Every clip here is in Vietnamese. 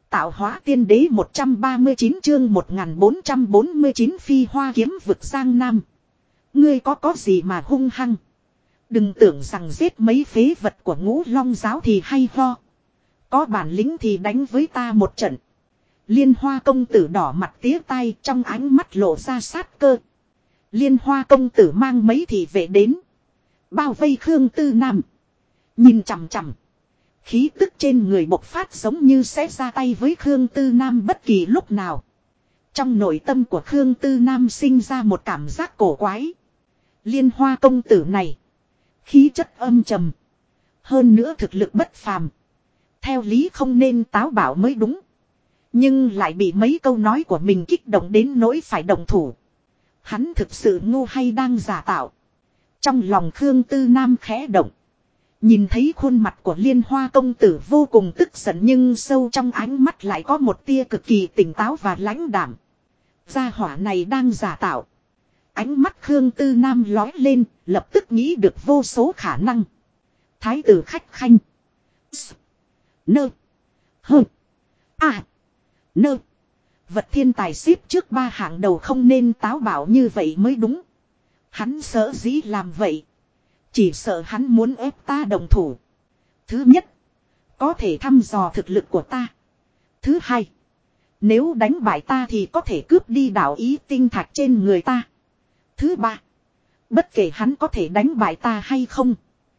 Tạo hóa tiên đế 139 chương 1449 phi hoa kiếm vực Giang Nam. Ngươi có gì mà hung hăng. Đừng tưởng rằng giết mấy phế vật của Ngũ Long giáo thì hay ho. Có bản lĩnh thì đánh với ta một trận. Liên Hoa công tử đỏ mặt tía tai, trong ánh mắt lộ ra sát cơ. Liên Hoa công tử mang mấy thị vệ đến. Bao vây Khương Tư Nam. Nhìn chằm chằm. Khí tức trên người bộc phát giống như sẽ ra tay với Khương Tư Nam bất kỳ lúc nào. Trong nội tâm của Khương Tư Nam sinh ra một cảm giác cổ quái. Liên Hoa công tử này. Khí chất âm trầm. Hơn nữa thực lực bất phàm. Theo lý không nên táo bạo mới đúng. Nhưng lại bị mấy câu nói của mình kích động đến nỗi phải động thủ. Hắn thực sự ngu hay đang giả tạo. Trong lòng Khương Tư Nam khẽ động. Nhìn thấy khuôn mặt của Liên Hoa công tử vô cùng tức giận nhưng sâu trong ánh mắt lại có một tia cực kỳ tỉnh táo và lãnh đạm. Gia hỏa này đang giả tạo. Ánh mắt Khương Tư Nam lói lên, lập tức nghĩ được vô số khả năng. Thái tử khách khanh. Nơ. Hơ. À. Nơ. Vật thiên tài xếp trước 3 hạng đầu không nên táo bạo như vậy mới đúng. Hắn sợ dĩ làm vậy. Chỉ sợ hắn muốn ép ta đồng thủ. Thứ nhất. Có thể thăm dò thực lực của ta. Thứ hai. Nếu đánh bại ta thì có thể cướp đi đạo ý tinh thạch trên người ta. Thứ ba. Bất kể hắn có thể đánh bại ta hay không.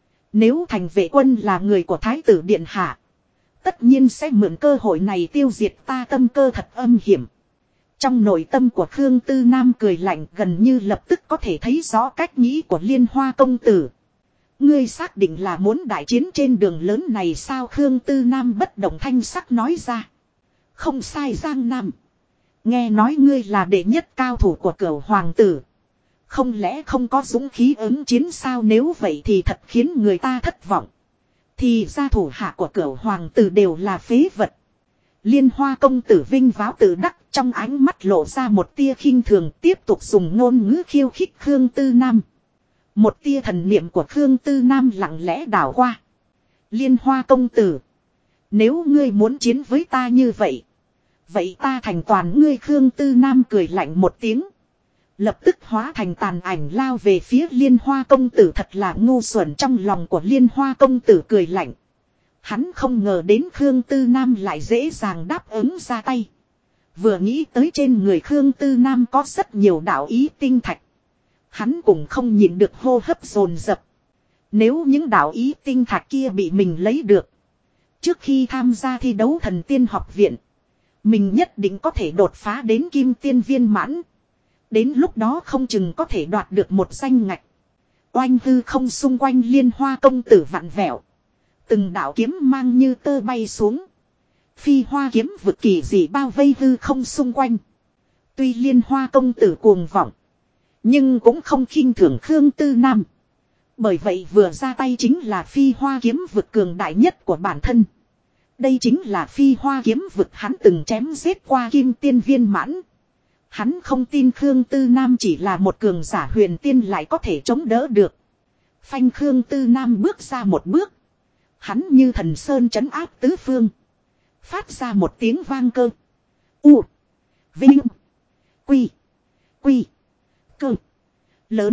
Nếu thành vệ quân là người của Thái tử Điện Hạ. Tất nhiên sẽ mượn cơ hội này tiêu diệt ta. Tâm cơ thật âm hiểm. Trong nội tâm của Khương Tư Nam cười lạnh gần như lập tức có thể thấy rõ cách nghĩ của Liên Hoa công tử. Ngươi xác định là muốn đại chiến trên đường lớn này sao? Khương Tư Nam bất động thanh sắc nói ra. Không sai Giang Nam. Nghe nói ngươi là đệ nhất cao thủ của Cửu hoàng tử. Không lẽ không có dũng khí ứng chiến sao? Nếu vậy thì thật khiến người ta thất vọng. Thì ra thủ hạ của Cửu hoàng tử đều là phế vật. Liên Hoa công tử vinh váo tự đắc, trong ánh mắt lộ ra một tia khinh thường, tiếp tục dùng ngôn ngữ khiêu khích Khương Tư Nam. Một tia thần niệm của Khương Tư Nam lặng lẽ đảo qua. Liên Hoa công tử. Nếu ngươi muốn chiến với ta như vậy. Vậy ta thành toàn ngươi. Khương Tư Nam cười lạnh một tiếng. Lập tức hóa thành tàn ảnh lao về phía Liên Hoa công tử. Thật là ngu xuẩn. Trong lòng của Liên Hoa công tử cười lạnh. Hắn không ngờ đến Khương Tư Nam lại dễ dàng đáp ứng ra tay. Vừa nghĩ tới trên người Khương Tư Nam có rất nhiều đạo ý tinh thạch. Hắn cũng không nhịn được hô hấp dồn dập. Nếu những đạo ý tinh thạch kia bị mình lấy được. Trước khi tham gia thi đấu thần tiên học viện. Mình nhất định có thể đột phá đến kim tiên viên mãn. Đến lúc đó không chừng có thể đoạt được một danh ngạch. Oanh hư không xung quanh Liên Hoa công tử vặn vẹo. Từng đạo kiếm mang như tơ bay xuống. Phi hoa kiếm vực kỳ dị bao vây hư không xung quanh. Tuy Liên Hoa công tử cuồng vọng. Nhưng cũng không khinh thường Khương Tư Nam. Bởi vậy vừa ra tay chính là phi hoa kiếm vực cường đại nhất của bản thân. Đây chính là phi hoa kiếm vực hắn từng chém giết qua kim tiên viên mãn. Hắn không tin Khương Tư Nam chỉ là một cường giả huyền tiên lại có thể chống đỡ được. Phanh Khương Tư Nam bước ra một bước. Hắn như thần sơn trấn áp tứ phương. Phát ra một tiếng vang cơ. U. Vinh. Quy. Quy. Cơ. Lớn.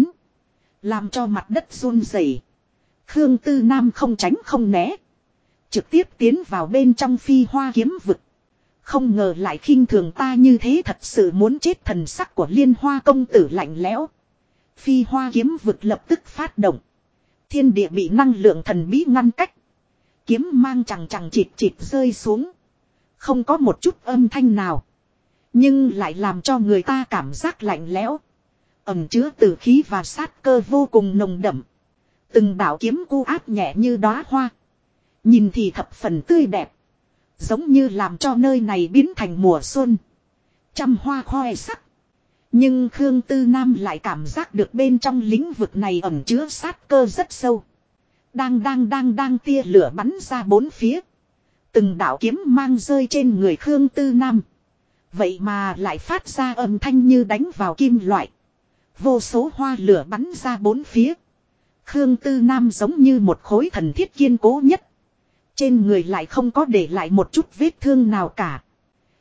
Làm cho mặt đất run rẩy. Khương Tư Nam không tránh không né. Trực tiếp tiến vào bên trong phi hoa kiếm vực. Không ngờ lại khinh thường ta như thế, thật sự muốn chết. Thần sắc của Liên Hoa công tử lạnh lẽo. Phi hoa kiếm vực lập tức phát động. Thiên địa bị năng lượng thần bí ngăn cách. Kiếm mang chằng chằng chịt chịt rơi xuống. Không có một chút âm thanh nào. Nhưng lại làm cho người ta cảm giác lạnh lẽo. Ẩn chứa tử khí và sát cơ vô cùng nồng đậm. Từng đạo kiếm cu áp nhẹ như đóa hoa. Nhìn thì thập phần tươi đẹp. Giống như làm cho nơi này biến thành mùa xuân. Trăm hoa khoe sắc. Nhưng Khương Tư Nam lại cảm giác được bên trong lĩnh vực này ẩn chứa sát cơ rất sâu. Đang tia lửa bắn ra bốn phía. Từng đạo kiếm mang rơi trên người Khương Tư Nam. Vậy mà lại phát ra âm thanh như đánh vào kim loại. Vô số hoa lửa bắn ra bốn phía. Khương Tư Nam giống như một khối thần thiết kiên cố nhất. Trên người lại không có để lại một chút vết thương nào cả.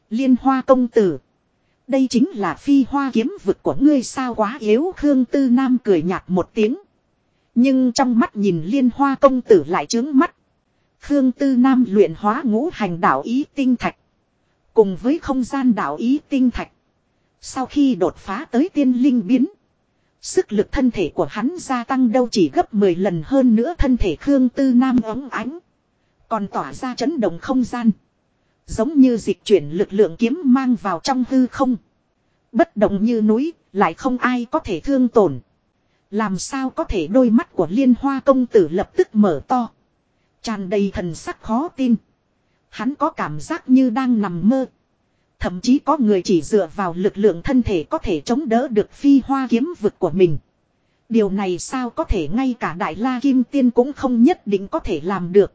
Liên Hoa công tử. Đây chính là phi hoa kiếm vực của ngươi sao quá yếu. Khương Tư Nam cười nhạt một tiếng. Nhưng trong mắt nhìn Liên Hoa công tử lại trướng mắt. Khương Tư Nam luyện hóa ngũ hành đạo ý tinh thạch. Cùng với không gian đạo ý tinh thạch. Sau khi đột phá tới tiên linh biến. Sức lực thân thể của hắn gia tăng đâu chỉ gấp 10 lần hơn nữa thân thể Khương Tư Nam óng ánh. Còn tỏa ra chấn động không gian. Giống như dịch chuyển lực lượng kiếm mang vào trong hư không. Bất động như núi, lại không ai có thể thương tổn. Làm sao có thể đôi mắt của Liên Hoa công tử lập tức mở to. Tràn đầy thần sắc khó tin. Hắn có cảm giác như đang nằm mơ. Thậm chí có người chỉ dựa vào lực lượng thân thể có thể chống đỡ được phi hoa kiếm vực của mình. Điều này sao có thể ngay cả Đại La Kim Tiên cũng không nhất định có thể làm được.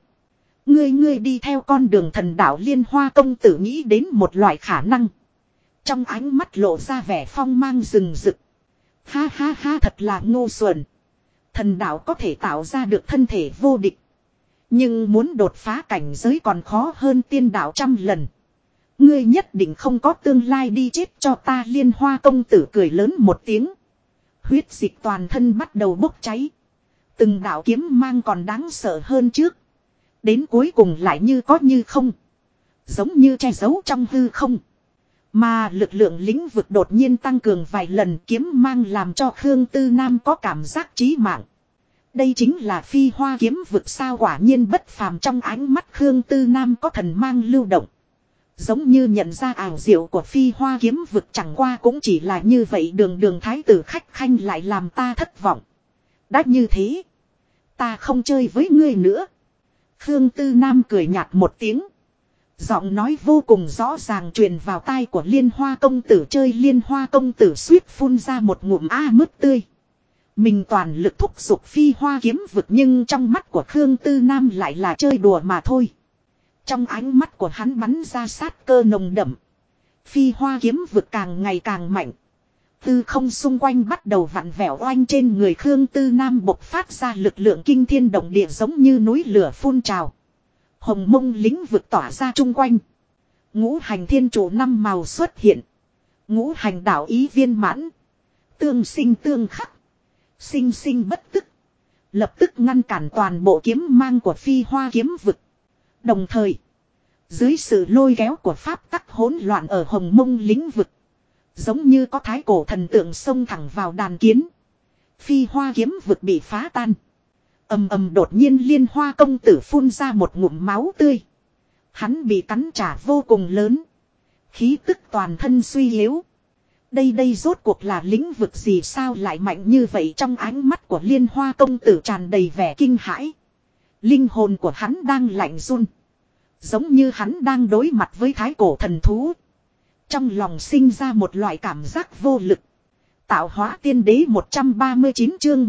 Ngươi đi theo con đường thần đạo. Liên Hoa công tử nghĩ đến một loại khả năng. Trong ánh mắt lộ ra vẻ phong mang rừng rực. Ha ha ha, thật là ngu xuẩn. Thần đạo có thể tạo ra được thân thể vô địch. Nhưng muốn đột phá cảnh giới còn khó hơn tiên đạo trăm lần. Ngươi nhất định không có tương lai, đi chết cho ta. Liên Hoa công tử cười lớn một tiếng. Huyết dịch toàn thân bắt đầu bốc cháy. Từng đạo kiếm mang còn đáng sợ hơn trước. Đến cuối cùng lại như có như không. Giống như che giấu trong hư không. Mà lực lượng lĩnh vực đột nhiên tăng cường vài lần, kiếm mang làm cho Khương Tư Nam có cảm giác chí mạng. Đây chính là phi hoa kiếm vực sao, quả nhiên bất phàm. Trong ánh mắt Khương Tư Nam có thần mang lưu động. Giống như nhận ra ảo diệu của phi hoa kiếm vực, chẳng qua cũng chỉ là như vậy. Đường thái tử khách khanh lại làm ta thất vọng. Đã như thế, ta không chơi với ngươi nữa. Khương Tư Nam cười nhạt một tiếng. Giọng nói vô cùng rõ ràng truyền vào tai của Liên Hoa công tử. Chơi. Liên Hoa công tử suýt phun ra một ngụm mứt tươi. Mình toàn lực thúc giục phi hoa kiếm vực, nhưng trong mắt của Khương Tư Nam lại là chơi đùa mà thôi. Trong ánh mắt của hắn bắn ra sát cơ nồng đậm. Phi hoa kiếm vực càng ngày càng mạnh. Tư không xung quanh bắt đầu vặn vẹo, oanh trên người Khương Tư Nam bộc phát ra lực lượng kinh thiên động địa, giống như núi lửa phun trào. Hồng mông lĩnh vực tỏa ra chung quanh. Ngũ hành thiên trụ 5 màu xuất hiện. Ngũ hành đạo ý viên mãn. Tương sinh tương khắc. Sinh sinh bất tức. Lập tức ngăn cản toàn bộ kiếm mang của phi hoa kiếm vực. Đồng thời, dưới sự lôi kéo của pháp tắc hỗn loạn ở hồng mông lĩnh vực, giống như có thái cổ thần tượng xông thẳng vào đàn kiến. Phi hoa kiếm vực bị phá tan. Ầm ầm, đột nhiên Liên Hoa công tử phun ra một ngụm máu tươi. Hắn bị cắn trả vô cùng lớn. Khí tức toàn thân suy yếu. Đây rốt cuộc là lĩnh vực gì sao lại mạnh như vậy? Trong ánh mắt của Liên Hoa công tử tràn đầy vẻ kinh hãi. Linh hồn của hắn đang lạnh run. Giống như hắn đang đối mặt với thái cổ thần thú. Trong lòng sinh ra một loại cảm giác vô lực. Tạo hóa tiên đế 139 chương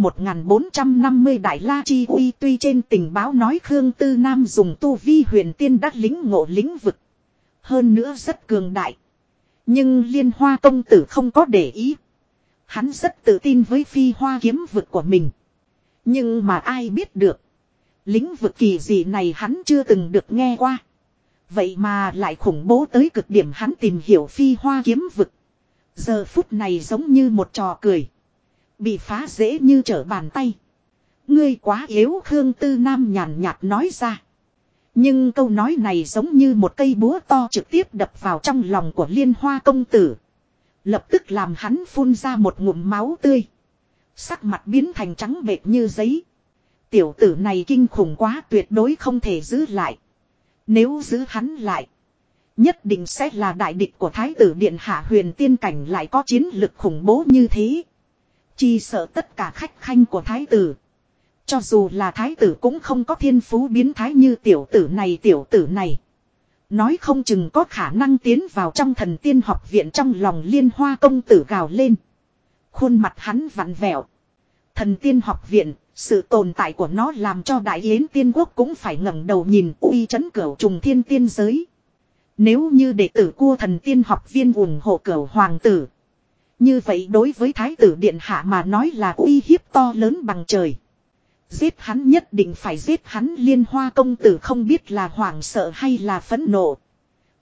1450 Đại La Chi Uy. Tuy trên tình báo nói Khương Tư Nam dùng tu vi huyền tiên đắc lĩnh ngộ lĩnh vực. Hơn nữa rất cường đại. Nhưng Liên Hoa công tử không có để ý. Hắn rất tự tin với phi hoa kiếm vực của mình. Nhưng mà ai biết được. Lĩnh vực kỳ dị này hắn chưa từng được nghe qua. Vậy mà lại khủng bố tới cực điểm. Hắn tìm hiểu phi hoa kiếm vực. Giờ phút này giống như một trò cười. Bị phá dễ như trở bàn tay. Ngươi quá yếu, Khương Tư Nam nhàn nhạt nói ra. Nhưng câu nói này giống như một cây búa to trực tiếp đập vào trong lòng của Liên Hoa công tử. Lập tức làm hắn phun ra một ngụm máu tươi. Sắc mặt biến thành trắng bệch như giấy. Tiểu tử này kinh khủng quá, tuyệt đối không thể giữ lại. Nếu giữ hắn lại, nhất định sẽ là đại địch của Thái tử Điện Hạ. Huyền tiên cảnh lại có chiến lực khủng bố như thế. Chi sợ tất cả khách khanh của Thái tử. Cho dù là Thái tử cũng không có thiên phú biến thái như tiểu tử này. Nói không chừng có khả năng tiến vào trong thần tiên học viện. Trong lòng Liên Hoa công tử gào lên. Khuôn mặt hắn vặn vẹo. Thần tiên học viện, sự tồn tại của nó làm cho Đại Yến Tiên Quốc cũng phải ngẩng đầu nhìn, uy chấn cửu trùng thiên tiên giới. Nếu như đệ tử của thần tiên học viên ủng hộ cửu hoàng tử, như vậy đối với Thái tử Điện Hạ mà nói là uy hiếp to lớn bằng trời. Giết hắn, nhất định phải giết hắn. Liên Hoa công tử không biết là hoảng sợ hay là phẫn nộ.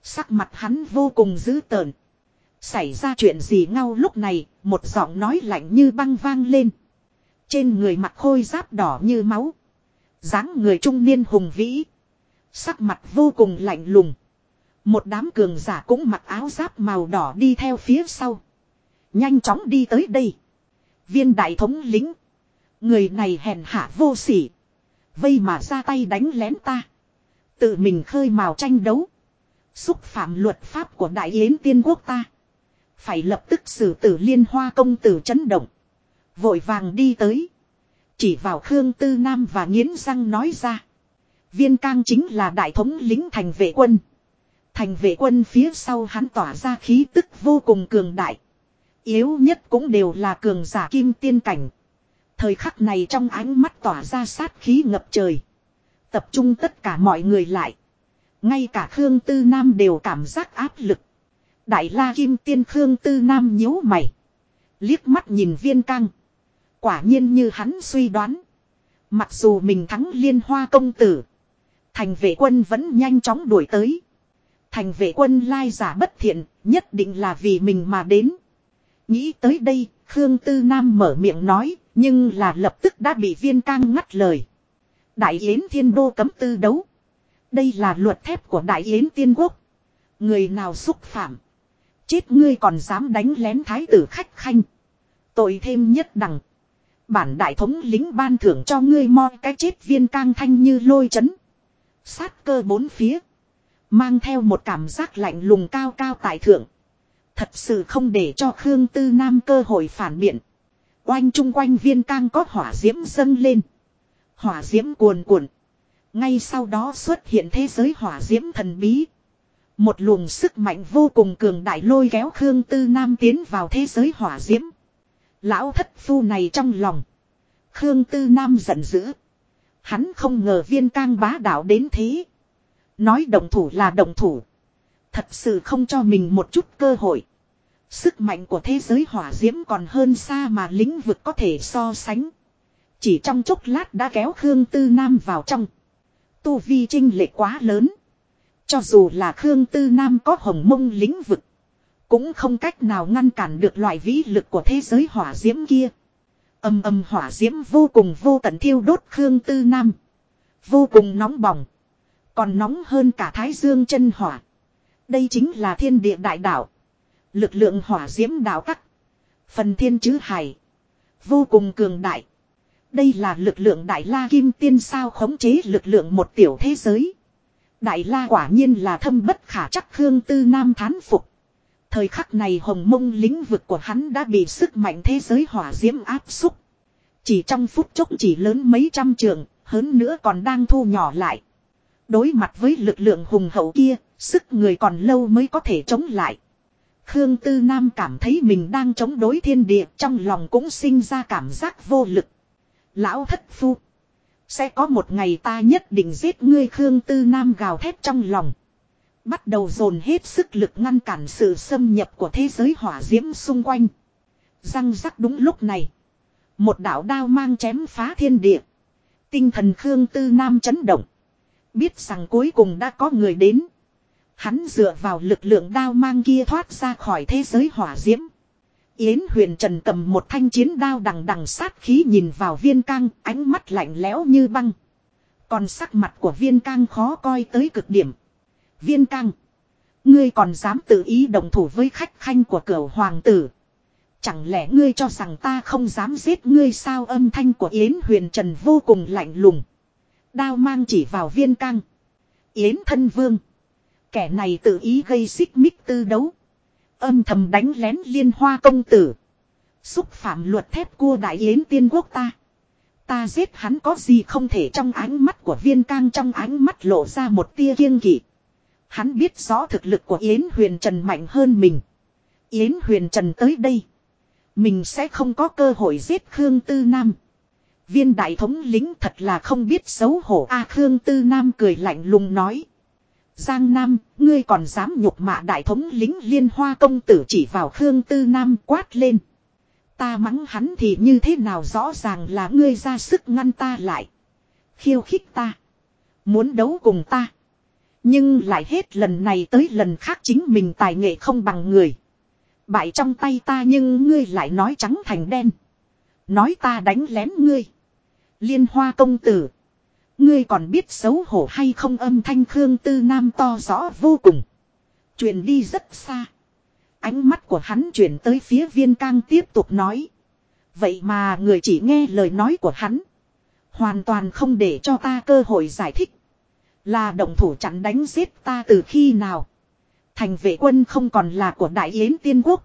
Sắc mặt hắn vô cùng dữ tợn. Xảy ra chuyện gì ngao lúc này, một giọng nói lạnh như băng vang lên. Trên người mặc khôi giáp đỏ như máu. Dáng người trung niên hùng vĩ. Sắc mặt vô cùng lạnh lùng. Một đám cường giả cũng mặc áo giáp màu đỏ đi theo phía sau. Nhanh chóng đi tới đây. Viên đại thống lĩnh. Người này hèn hạ vô sỉ. Vây mà ra tay đánh lén ta. Tự mình khơi mào tranh đấu. Xúc phạm luật pháp của Đại Yến Tiên Quốc ta. Phải lập tức xử tử Liên Hoa công tử chấn động. Vội vàng đi tới. Chỉ vào Khương Tư Nam và nghiến răng nói ra. Viên Cang chính là đại thống lĩnh thành vệ quân. Thành vệ quân phía sau hắn tỏa ra khí tức vô cùng cường đại. Yếu nhất cũng đều là cường giả kim tiên cảnh. Thời khắc này trong ánh mắt tỏa ra sát khí ngập trời. Tập trung tất cả mọi người lại. Ngay cả Khương Tư Nam đều cảm giác áp lực. Đại la kim tiên Khương Tư Nam nhíu mày. Liếc mắt nhìn Viên Cang. Quả nhiên như hắn suy đoán. Mặc dù mình thắng Liên Hoa công tử. Thành vệ quân vẫn nhanh chóng đuổi tới. Thành vệ quân lai giả bất thiện, nhất định là vì mình mà đến. Nghĩ tới đây, Khương Tư Nam mở miệng nói, nhưng là lập tức đã bị Viên Cang ngắt lời. Đại Yến Thiên Đô cấm tư đấu. Đây là luật thép của Đại Yến Tiên Quốc. Người nào xúc phạm. Chết ngươi còn dám đánh lén thái tử khách khanh. Tội thêm nhất đẳng. Bản đại thống lính ban thưởng cho ngươi moi cái chết. Viên Cang thanh như lôi chấn. Sát cơ bốn phía. Mang theo một cảm giác lạnh lùng cao cao tại thượng. Thật sự không để cho Khương Tư Nam cơ hội phản biện. Oanh chung quanh Viên Cang có hỏa diễm dâng lên. Hỏa diễm cuồn cuộn. Ngay sau đó xuất hiện thế giới hỏa diễm thần bí. Một luồng sức mạnh vô cùng cường đại lôi kéo Khương Tư Nam tiến vào thế giới hỏa diễm. Lão thất phu này trong lòng. Khương Tư Nam giận dữ. Hắn không ngờ Viên Cang bá đạo đến thế. Nói động thủ là động thủ. Thật sự không cho mình một chút cơ hội. Sức mạnh của thế giới hỏa diễm còn hơn xa mà lĩnh vực có thể so sánh. Chỉ trong chốc lát đã kéo Khương Tư Nam vào trong. Tu vi chênh lệch quá lớn. Cho dù là Khương Tư Nam có hồng mông lĩnh vực. Cũng không cách nào ngăn cản được loại vĩ lực của thế giới hỏa diễm kia. Âm âm hỏa diễm vô cùng vô tận thiêu đốt Khương Tư Nam. Vô cùng nóng bỏng. Còn nóng hơn cả Thái Dương chân hỏa. Đây chính là thiên địa đại đạo. Lực lượng hỏa diễm đạo tắc. Phần thiên chứ hải. Vô cùng cường đại. Đây là lực lượng Đại La Kim Tiên sao khống chế lực lượng một tiểu thế giới. Đại La quả nhiên là thâm bất khả chắc. Khương Tư Nam thán phục. Thời khắc này hồng mông lĩnh vực của hắn đã bị sức mạnh thế giới hỏa diễm áp xúc. Chỉ trong phút chốc chỉ lớn mấy trăm trượng, hơn nữa còn đang thu nhỏ lại. Đối mặt với lực lượng hùng hậu kia, sức người còn lâu mới có thể chống lại. Khương Tư Nam cảm thấy mình đang chống đối thiên địa, trong lòng cũng sinh ra cảm giác vô lực. Lão thất phu. Sẽ có một ngày ta nhất định giết ngươi. Khương Tư Nam gào thét trong lòng. Bắt đầu dồn hết sức lực ngăn cản sự xâm nhập của thế giới hỏa diễm xung quanh. Răng rắc đúng lúc này. Một đạo đao mang chém phá thiên địa. Tinh thần Khương Tư Nam chấn động. Biết rằng cuối cùng đã có người đến. Hắn dựa vào lực lượng đao mang kia thoát ra khỏi thế giới hỏa diễm. Yến Huyền Trần cầm một thanh chiến đao đằng đằng sát khí nhìn vào Viên Cang, ánh mắt lạnh lẽo như băng. Còn sắc mặt của Viên Cang khó coi tới cực điểm. Viên Cang, ngươi còn dám tự ý đồng thủ với khách khanh của Cửu hoàng tử. Chẳng lẽ ngươi cho rằng ta không dám giết ngươi sao? Âm thanh của Yến Huyền Trần vô cùng lạnh lùng. Đao mang chỉ vào Viên Cang. Yến thân vương. Kẻ này tự ý gây xích mích tư đấu. Âm thầm đánh lén Liên Hoa công tử. Xúc phạm luật thép của Đại Yến Tiên Quốc ta. Ta giết hắn có gì không thể? Trong ánh mắt của Viên Cang trong ánh mắt lộ ra một tia kiêng kỵ. Hắn biết rõ thực lực của Yến Huyền Trần mạnh hơn mình. Yến Huyền Trần tới đây. Mình sẽ không có cơ hội giết Khương Tư Nam. Viên đại thống lĩnh thật là không biết xấu hổ. Khương Tư Nam cười lạnh lùng nói. Giang Nam, ngươi còn dám nhục mạ đại thống lĩnh Liên Hoa công tử? Chỉ vào Khương Tư Nam quát lên. Ta mắng hắn thì như thế nào? Rõ ràng là ngươi ra sức ngăn ta lại. Khiêu khích ta. Muốn đấu cùng ta. Nhưng lại hết lần này tới lần khác chính mình tài nghệ không bằng người. Bại trong tay ta nhưng ngươi lại nói trắng thành đen. Nói ta đánh lén ngươi. Liên Hoa công tử. Ngươi còn biết xấu hổ hay không, âm thanh Khương Tư Nam to rõ vô cùng. Truyền đi rất xa. Ánh mắt của hắn chuyển tới phía Viên Cang tiếp tục nói. Vậy mà người chỉ nghe lời nói của hắn. Hoàn toàn không để cho ta cơ hội giải thích. Là động thủ chặn đánh giết ta từ khi nào. Thành vệ quân không còn là của Đại Yến Tiên Quốc.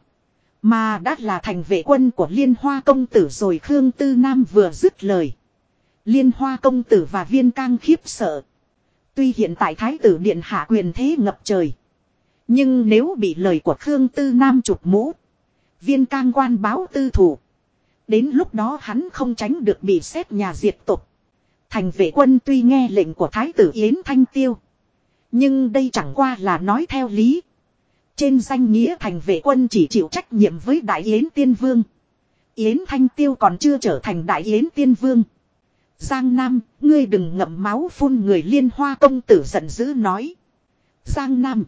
Mà đã là thành vệ quân của Liên Hoa công tử rồi. Khương Tư Nam vừa dứt lời. Liên Hoa công tử và Viên Cang khiếp sợ. Tuy hiện tại Thái tử điện hạ quyền thế ngập trời. Nhưng nếu bị lời của Khương Tư Nam chụp mũ. Viên Cang quan báo tư thủ. Đến lúc đó hắn không tránh được bị xét nhà diệt tộc. Thành vệ quân tuy nghe lệnh của Thái tử Yến Thanh Tiêu. Nhưng đây chẳng qua là nói theo lý. Trên danh nghĩa thành vệ quân chỉ chịu trách nhiệm với Đại Yến Tiên Vương. Yến Thanh Tiêu còn chưa trở thành Đại Yến Tiên Vương. Giang Nam, ngươi đừng ngậm máu phun người. Liên Hoa công tử giận dữ nói. Giang Nam.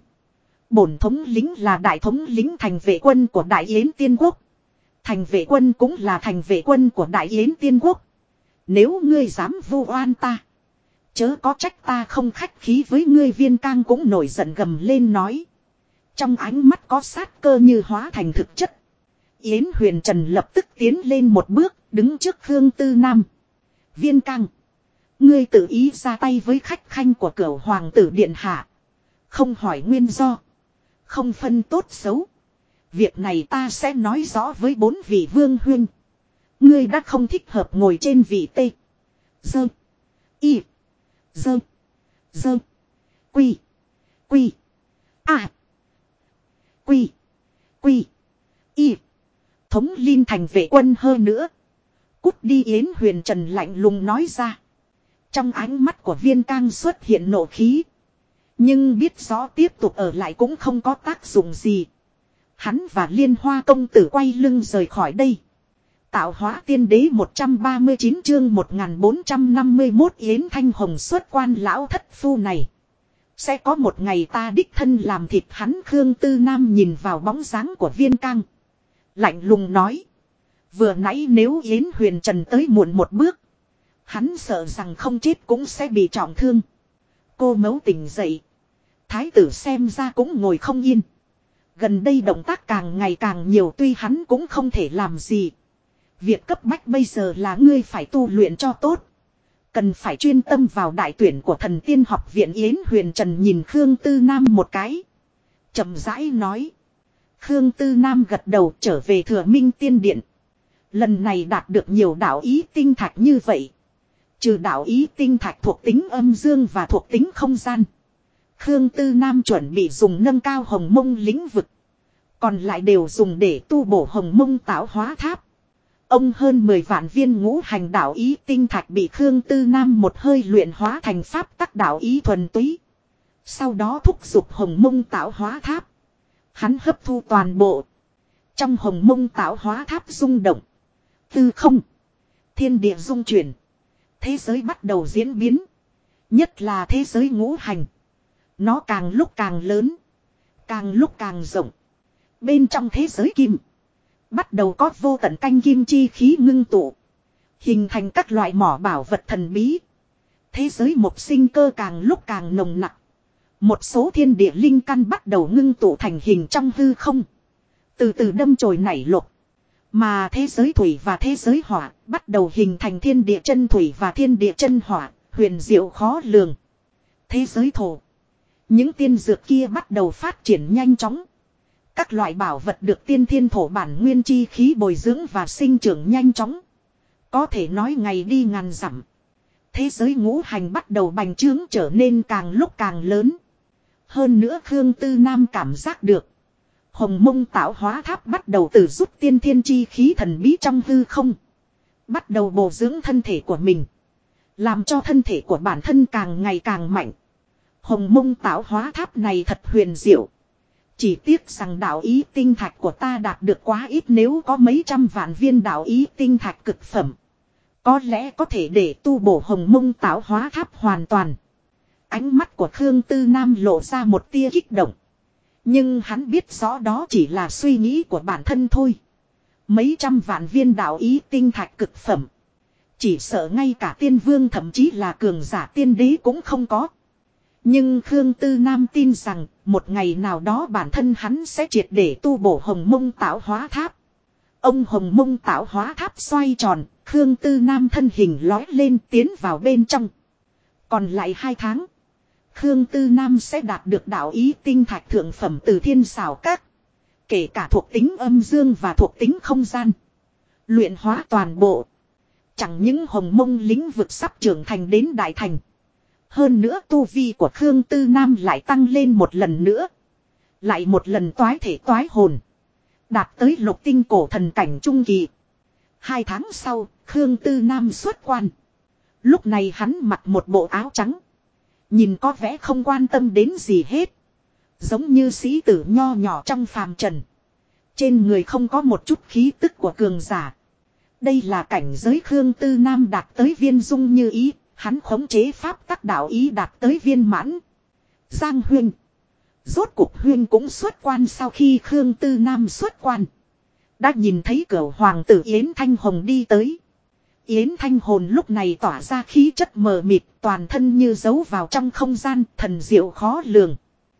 Bổn thống lĩnh là đại thống lĩnh thành vệ quân của Đại Yến Tiên Quốc. Thành vệ quân cũng là thành vệ quân của Đại Yến Tiên Quốc. Nếu ngươi dám vu oan ta. Chớ có trách ta không khách khí với ngươi. Viên Cang cũng nổi giận gầm lên nói. Trong ánh mắt có sát cơ như hóa thành thực chất. Yến Huyền Trần lập tức tiến lên một bước, đứng trước Khương Tư Nam. Viên Cang. Ngươi tự ý ra tay với khách khanh của cửu hoàng tử điện hạ. Không hỏi nguyên do. Không phân tốt xấu. Việc này ta sẽ nói rõ với 4 vị vương huynh. Ngươi đã không thích hợp ngồi trên vị tê. Dơ. Y. Dơ. Dơ. Quy. Quy. À. Quy. Quy. Y. Thống linh thành vệ quân hơn nữa. Cút đi. Yến Huyền Trần lạnh lùng nói ra. Trong ánh mắt của Viên Cang xuất hiện nộ khí. Nhưng biết rõ tiếp tục ở lại cũng không có tác dụng gì. Hắn và Liên Hoa công tử quay lưng rời khỏi đây. Tạo hóa tiên đế 139 chương 1451 Yến Thanh Hồng xuất quan lão thất phu này. Sẽ có một ngày ta đích thân làm thịt hắn. Khương Tư Nam nhìn vào bóng dáng của Viên Cang. Lạnh lùng nói. Vừa nãy nếu Yến Huyền Trần tới muộn một bước. Hắn sợ rằng không chết cũng sẽ bị trọng thương. Cô mấu tỉnh dậy. Thái tử xem ra cũng ngồi không yên. Gần đây động tác càng ngày càng nhiều, tuy hắn cũng không thể làm gì. Việc cấp bách bây giờ là ngươi phải tu luyện cho tốt. Cần phải chuyên tâm vào đại tuyển của Thần Tiên học viện. Yến Huyền Trần nhìn Khương Tư Nam một cái. Chậm rãi nói. Khương Tư Nam gật đầu trở về Thừa Minh Tiên Điện. Lần này đạt được nhiều đạo ý tinh thạch như vậy. Trừ đạo ý tinh thạch thuộc tính âm dương và thuộc tính không gian. Khương Tư Nam chuẩn bị dùng nâng cao Hồng Mông lĩnh vực. Còn lại đều dùng để tu bổ Hồng Mông tạo hóa tháp. Ông hơn 10 vạn viên ngũ hành đạo ý tinh thạch bị Khương Tư Nam một hơi luyện hóa thành pháp tắc đạo ý thuần túy. Sau đó thúc giục Hồng Mông tạo hóa tháp. Hắn hấp thu toàn bộ. Trong Hồng Mông tạo hóa tháp rung động. Tư không. Thiên địa rung chuyển. Thế giới bắt đầu diễn biến. Nhất là thế giới ngũ hành. Nó càng lúc càng lớn. Càng lúc càng rộng. Bên trong thế giới kim. Bắt đầu có vô tận canh kim chi khí ngưng tụ. Hình thành các loại mỏ bảo vật thần bí. Thế giới một sinh cơ càng lúc càng nồng nặc. Một số thiên địa linh căn bắt đầu ngưng tụ thành hình trong hư không. Từ từ đâm chồi nảy lộc. Mà thế giới thủy và thế giới hỏa bắt đầu hình thành thiên địa chân thủy và thiên địa chân hỏa, huyền diệu khó lường. Thế giới thổ. Những tiên dược kia bắt đầu phát triển nhanh chóng. Các loại bảo vật được tiên thiên thổ bản nguyên chi khí bồi dưỡng và sinh trưởng nhanh chóng. Có thể nói ngày đi ngàn dặm. Thế giới ngũ hành bắt đầu bành trướng trở nên càng lúc càng lớn. Hơn nữa Khương Tư Nam cảm giác được. Hồng Mông tạo hóa tháp bắt đầu từ giúp tiên thiên chi khí thần bí trong hư không. Bắt đầu bổ dưỡng thân thể của mình. Làm cho thân thể của bản thân càng ngày càng mạnh. Hồng Mông tạo hóa tháp này thật huyền diệu. Chỉ tiếc rằng đạo ý tinh thạch của ta đạt được quá ít, nếu có mấy trăm vạn viên đạo ý tinh thạch cực phẩm. Có lẽ có thể để tu bổ Hồng Mông tạo hóa tháp hoàn toàn. Ánh mắt của Khương Tư Nam lộ ra một tia kích động. Nhưng hắn biết rõ đó chỉ là suy nghĩ của bản thân thôi. Mấy trăm vạn viên đạo ý tinh thạch cực phẩm. Chỉ sợ ngay cả tiên vương thậm chí là cường giả tiên đế cũng không có. Nhưng Khương Tư Nam tin rằng một ngày nào đó bản thân hắn sẽ triệt để tu bổ Hồng Mông Tạo Hóa Tháp. Ông Hồng Mông Tạo Hóa Tháp xoay tròn, Khương Tư Nam thân hình lói lên tiến vào bên trong. Còn lại 2 tháng, Khương Tư Nam sẽ đạt được đạo ý tinh thạch thượng phẩm từ Thiên Xảo Các. Kể cả thuộc tính âm dương và thuộc tính không gian. Luyện hóa toàn bộ. Chẳng những Hồng Mông lĩnh vực sắp trưởng thành đến đại thành. Hơn nữa tu vi của Khương Tư Nam lại tăng lên một lần nữa. Lại một lần toái thể toái hồn. Đạt tới lục tinh cổ thần cảnh trung kỳ. 2 tháng sau, Khương Tư Nam xuất quan. Lúc này hắn mặc một bộ áo trắng. Nhìn có vẻ không quan tâm đến gì hết. Giống như sĩ tử nho nhỏ trong phàm trần. Trên người không có một chút khí tức của cường giả. Đây là cảnh giới Khương Tư Nam đạt tới viên dung như ý. Hắn khống chế pháp tắc đạo ý đạt tới viên mãn. Giang Huyên. Rốt cuộc Huyên cũng xuất quan sau khi Khương Tư Nam xuất quan. Đã nhìn thấy cửu hoàng tử Yến Thanh Hồng đi tới. Yến Thanh Hồn lúc này tỏa ra khí chất mờ mịt, toàn thân như giấu vào trong không gian, thần diệu khó lường.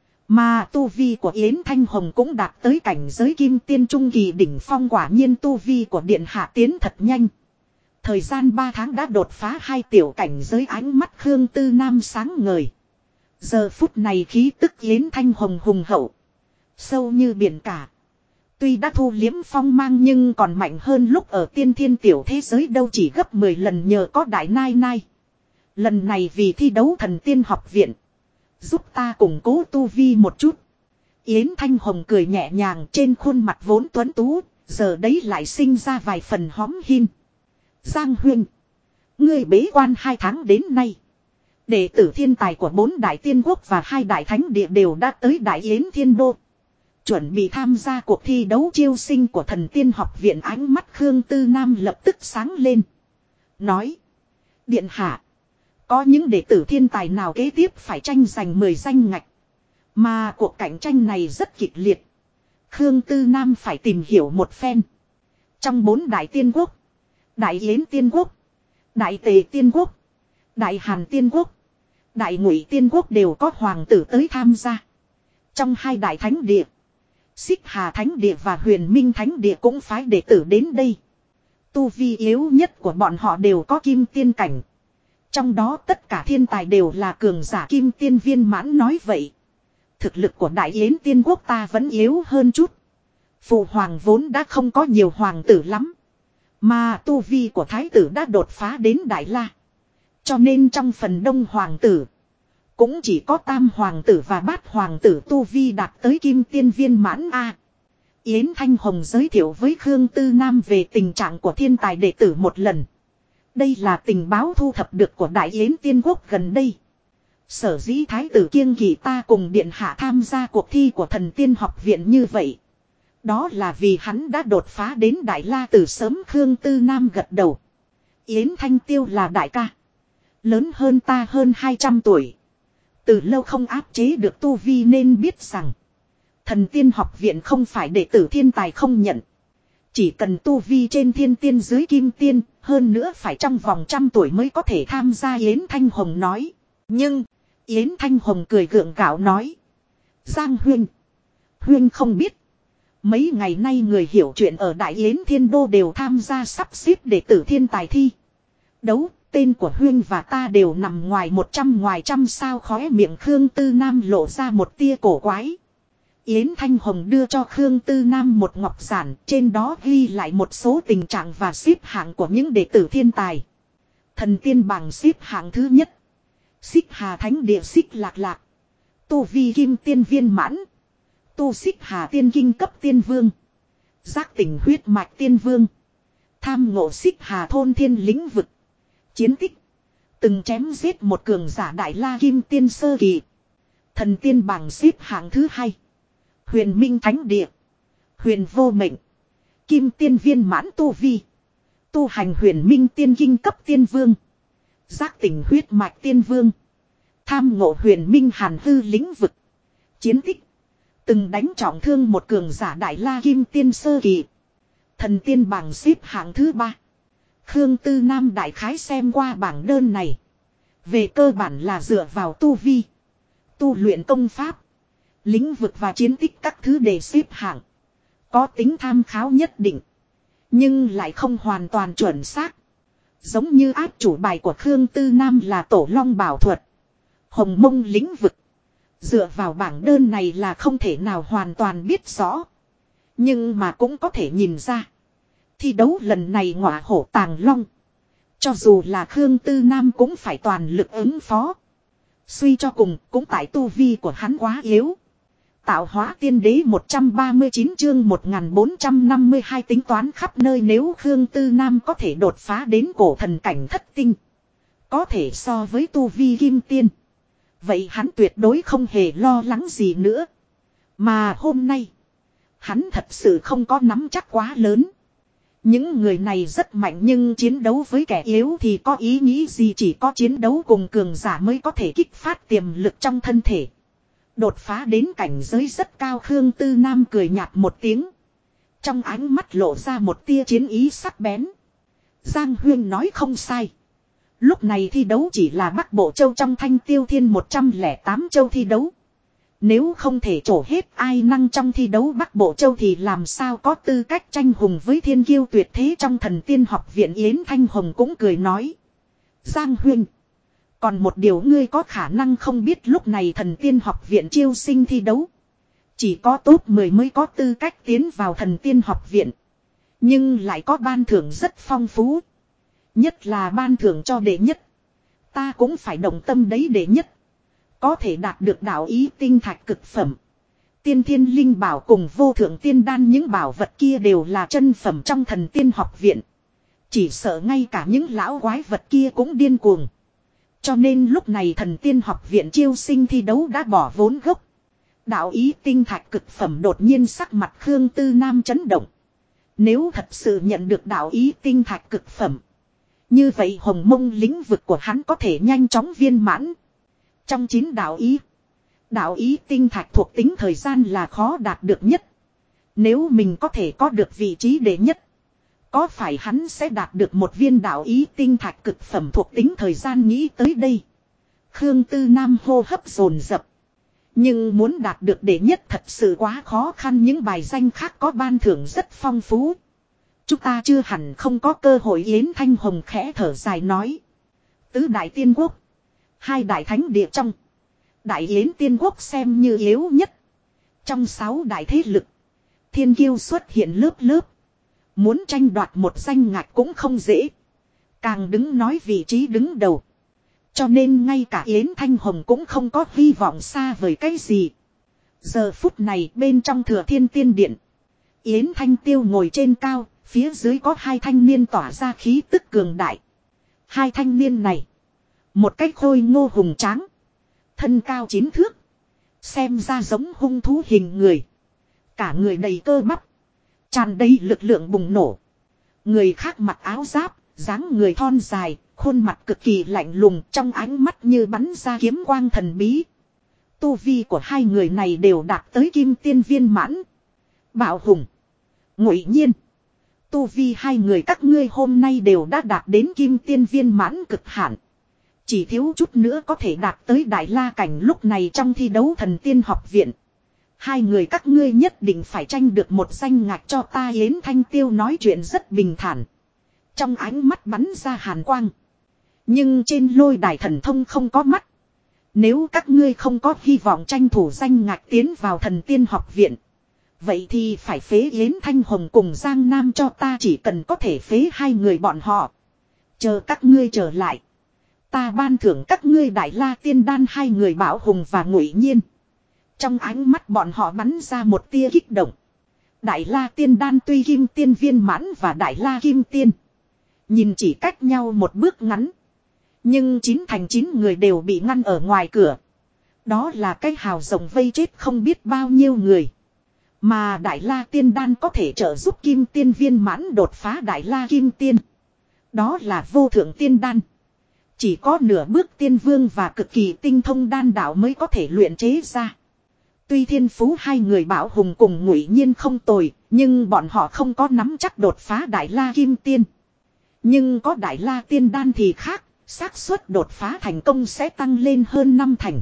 Mà tu vi của Yến Thanh Hồng cũng đạt tới cảnh giới kim tiên trung kỳ đỉnh phong, quả nhiên tu vi của điện hạ tiến thật nhanh. Thời gian 3 tháng đã đột phá 2 tiểu cảnh giới, ánh mắt Khương Tư Nam sáng ngời. Giờ phút này khí tức Yến Thanh Hồng hùng hậu. Sâu như biển cả. Tuy đã thu liếm phong mang nhưng còn mạnh hơn lúc ở tiên thiên tiểu thế giới đâu chỉ gấp 10 lần nhờ có đại nai nai. Lần này vì thi đấu thần tiên học viện. Giúp ta củng cố tu vi một chút. Yến Thanh Hồng cười nhẹ nhàng, trên khuôn mặt vốn tuấn tú, giờ đấy lại sinh ra vài phần hóm hin. Giang Huyên. Ngươi bế quan 2 tháng đến nay. Đệ tử thiên tài của 4 đại tiên quốc và 2 đại thánh địa đều đã tới Đại Yến Thiên Đô. Chuẩn bị tham gia cuộc thi đấu chiêu sinh của thần tiên học viện, ánh mắt Khương Tư Nam lập tức sáng lên. Nói. Điện hạ. Có những đệ tử thiên tài nào kế tiếp phải tranh giành 10 danh ngạch. Mà cuộc cạnh tranh này rất kịch liệt. Khương Tư Nam phải tìm hiểu một phen. Trong 4 đại tiên quốc. Đại Yến Tiên Quốc. Đại Tề Tiên Quốc. Đại Hàn Tiên Quốc. Đại Ngụy Tiên Quốc đều có hoàng tử tới tham gia. Trong 2 đại thánh địa. Xích Hà Thánh Địa và Huyền Minh Thánh Địa cũng phái đệ tử đến đây. Tu vi yếu nhất của bọn họ đều có kim tiên cảnh. Trong đó tất cả thiên tài đều là cường giả kim tiên viên mãn. Nói vậy, thực lực của Đại Yến Tiên Quốc ta vẫn yếu hơn chút. Phụ hoàng vốn đã không có nhiều hoàng tử lắm. Mà tu vi của thái tử đã đột phá đến Đại La. Cho nên trong phần đông hoàng tử, cũng chỉ có tam hoàng tử và bát hoàng tử tu vi đạt tới kim tiên viên mãn A. Yến Thanh Hồng giới thiệu với Khương Tư Nam về tình trạng của thiên tài đệ tử một lần. Đây là tình báo thu thập được của Đại Yến Tiên Quốc gần đây. Sở dĩ thái tử kiêng kỵ ta cùng điện hạ tham gia cuộc thi của thần tiên học viện như vậy. Đó là vì hắn đã đột phá đến Đại La từ sớm. Khương Tư Nam gật đầu. Yến Thanh Tiêu là đại ca. Lớn hơn ta hơn 200 tuổi. Từ lâu không áp chế được tu vi nên biết rằng. Thần tiên học viện không phải đệ tử thiên tài không nhận. Chỉ cần tu vi trên thiên tiên dưới kim tiên. Hơn nữa phải trong vòng 100 tuổi mới có thể tham gia. Yến Thanh Hồng nói. Nhưng Yến Thanh Hồng cười gượng gạo nói. Giang Huyên. Huyên không biết. Mấy ngày nay người hiểu chuyện ở Đại Yến Thiên Đô đều tham gia sắp xếp đệ tử thiên tài thi đấu. Tên của Huyên và ta đều nằm ngoài 100 ngoài trăm sao. Khóe miệng Khương Tư Nam lộ ra một tia cổ quái. Yến Thanh Hồng đưa cho Khương Tư Nam một ngọc giản. Trên đó ghi lại một số tình trạng và xếp hạng của những đệ tử thiên tài. Thần tiên bảng xếp hạng thứ nhất. Xích Hà Thánh Địa Xích Lạc Lạc. Tu vi kim tiên viên mãn. Tu Xích Hà Tiên Kinh cấp tiên vương. Giác tỉnh huyết mạch tiên vương. Tham ngộ Xích Hà thôn thiên lĩnh vực. Chiến tích. Từng chém giết một cường giả Đại La kim tiên sơ kỳ. Thần tiên bảng xếp hạng thứ 2. Huyền Minh Thánh Địa. Huyền Vô Mệnh. Kim tiên viên mãn tu vi. Tu hành Huyền Minh Tiên Kinh cấp tiên vương. Giác tỉnh huyết mạch tiên vương. Tham ngộ huyền minh hàn hư lĩnh vực. Chiến tích. Từng đánh trọng thương một cường giả đại la kim tiên sơ kỳ. Thần tiên bảng xếp hạng thứ 3. Khương Tư Nam đại khái xem qua bảng đơn này. Về cơ bản là dựa vào tu vi. Tu luyện công pháp. Lĩnh vực và chiến tích các thứ để xếp hạng. Có tính tham khảo nhất định. Nhưng lại không hoàn toàn chuẩn xác. Giống như áp chủ bài của Khương Tư Nam là Tổ Long Bảo Thuật. Hồng Mông lĩnh vực. Dựa vào bảng đơn này là không thể nào hoàn toàn biết rõ. Nhưng mà cũng có thể nhìn ra. Thi đấu lần này ngọa hổ tàng long. Cho dù là Khương Tư Nam cũng phải toàn lực ứng phó. Suy cho cùng cũng tại tu vi của hắn quá yếu. Tạo hóa tiên đế 139 chương 1452 tính toán khắp nơi nếu Khương Tư Nam có thể đột phá đến cổ thần cảnh thất tinh. Có thể so với tu vi kim tiên. Vậy hắn tuyệt đối không hề lo lắng gì nữa. Mà hôm nay, hắn thật sự không có nắm chắc quá lớn. Những người này rất mạnh nhưng chiến đấu với kẻ yếu thì có ý nghĩ gì, chỉ có chiến đấu cùng cường giả mới có thể kích phát tiềm lực trong thân thể. Đột phá đến cảnh giới rất cao. Khương Tư Nam cười nhạt một tiếng. Trong ánh mắt lộ ra một tia chiến ý sắc bén. Giang Huyên nói không sai. Lúc này thi đấu chỉ là Bắc Bộ Châu trong Thanh Tiêu Thiên 108 châu thi đấu. Nếu không thể trổ hết ai năng trong thi đấu Bắc Bộ Châu thì làm sao có tư cách tranh hùng với thiên kiêu tuyệt thế trong Thần Tiên Học Viện. Yến Thanh Hồng cũng cười nói. Giang Huyên. Còn một điều ngươi có khả năng không biết, lúc này Thần Tiên Học Viện chiêu sinh thi đấu. Chỉ có top 10 mới có tư cách tiến vào Thần Tiên Học Viện. Nhưng lại có ban thưởng rất phong phú. Nhất là ban thưởng cho đệ nhất. Ta cũng phải động tâm đấy. Đệ nhất có thể đạt được đạo ý tinh thạch cực phẩm. Tiên thiên linh bảo cùng vô thượng tiên đan, những bảo vật kia đều là chân phẩm trong Thần Tiên Học Viện. Chỉ sợ ngay cả những lão quái vật kia cũng điên cuồng. Cho nên lúc này Thần Tiên Học Viện chiêu sinh thi đấu đã bỏ vốn gốc. Đạo ý tinh thạch cực phẩm. Đột nhiên sắc mặt Khương Tư Nam chấn động. Nếu thật sự nhận được đạo ý tinh thạch cực phẩm, như vậy Hồng Mông lĩnh vực của hắn có thể nhanh chóng viên mãn. Trong 9 đạo ý tinh thạch thuộc tính thời gian là khó đạt được nhất. Nếu mình có thể có được vị trí đệ nhất, có phải hắn sẽ đạt được một viên đạo ý tinh thạch cực phẩm thuộc tính thời gian. Nghĩ tới đây, Khương Tư Nam hô hấp dồn dập. Nhưng muốn đạt được đệ nhất thật sự quá khó khăn. Những bài danh khác có ban thưởng rất phong phú. Chúng ta chưa hẳn không có cơ hội. Yến Thanh Hồng khẽ thở dài nói. Tứ đại tiên quốc, 2 đại thánh địa trong, Đại Yến tiên quốc xem như yếu nhất. Trong 6 đại thế lực, thiên kiêu xuất hiện lớp lớp. Muốn tranh đoạt một danh ngạch cũng không dễ. Càng đứng nói vị trí đứng đầu. Cho nên ngay cả Yến Thanh Hồng cũng không có hy vọng xa vời cái gì. Giờ phút này bên trong Thừa Thiên Tiên Điện, Yến Thanh Tiêu ngồi trên cao. Phía dưới có 2 thanh niên tỏa ra khí tức cường đại. 2 thanh niên này, một cách khôi ngô hùng tráng, thân cao 9 thước, xem ra giống hung thú hình người. Cả người đầy cơ bắp, tràn đầy lực lượng bùng nổ. Người khác mặc áo giáp, dáng người thon dài, khuôn mặt cực kỳ lạnh lùng, trong ánh mắt như bắn ra kiếm quang thần bí. Tu vi của 2 người này đều đạt tới kim tiên viên mãn. Bảo Hùng, Ngụy Nhiên, tu vi 2 người các ngươi hôm nay đều đã đạt đến kim tiên viên mãn cực hạn. Chỉ thiếu chút nữa có thể đạt tới đại la cảnh. Lúc này trong thi đấu Thần Tiên Học Viện, 2 người các ngươi nhất định phải tranh được một danh ngạch cho ta. Yến Thanh Tiêu nói chuyện rất bình thản, trong ánh mắt bắn ra hàn quang. Nhưng trên lôi đài thần thông không có mắt. Nếu các ngươi không có hy vọng tranh thủ danh ngạch tiến vào Thần Tiên Học Viện, vậy thì phải phế Yến Thanh Hồng cùng Giang Nam cho ta. Chỉ cần có thể phế 2 người bọn họ, chờ các ngươi trở lại, ta ban thưởng các ngươi đại la tiên đan. 2 người Bảo Hùng và Ngụy Nhiên, trong ánh mắt bọn họ bắn ra một tia kích động. Đại la tiên đan tuy kim tiên viên mãn và đại la kim tiên nhìn chỉ cách nhau một bước ngắn, nhưng 9 thành 9 người đều bị ngăn ở ngoài cửa. Đó là cái hào rồng vây chết không biết bao nhiêu người. Mà đại la tiên đan có thể trợ giúp kim tiên viên mãn đột phá đại la kim tiên. Đó là vô thượng tiên đan. Chỉ có nửa bước tiên vương và cực kỳ tinh thông đan đạo mới có thể luyện chế ra. Tuy thiên phú hai người Bảo Hùng cùng Ngụy Nhiên không tồi, nhưng bọn họ không có nắm chắc đột phá Đại La Kim Tiên. Nhưng có Đại La Tiên Đan thì khác, xác suất đột phá thành công sẽ tăng lên hơn 5 thành.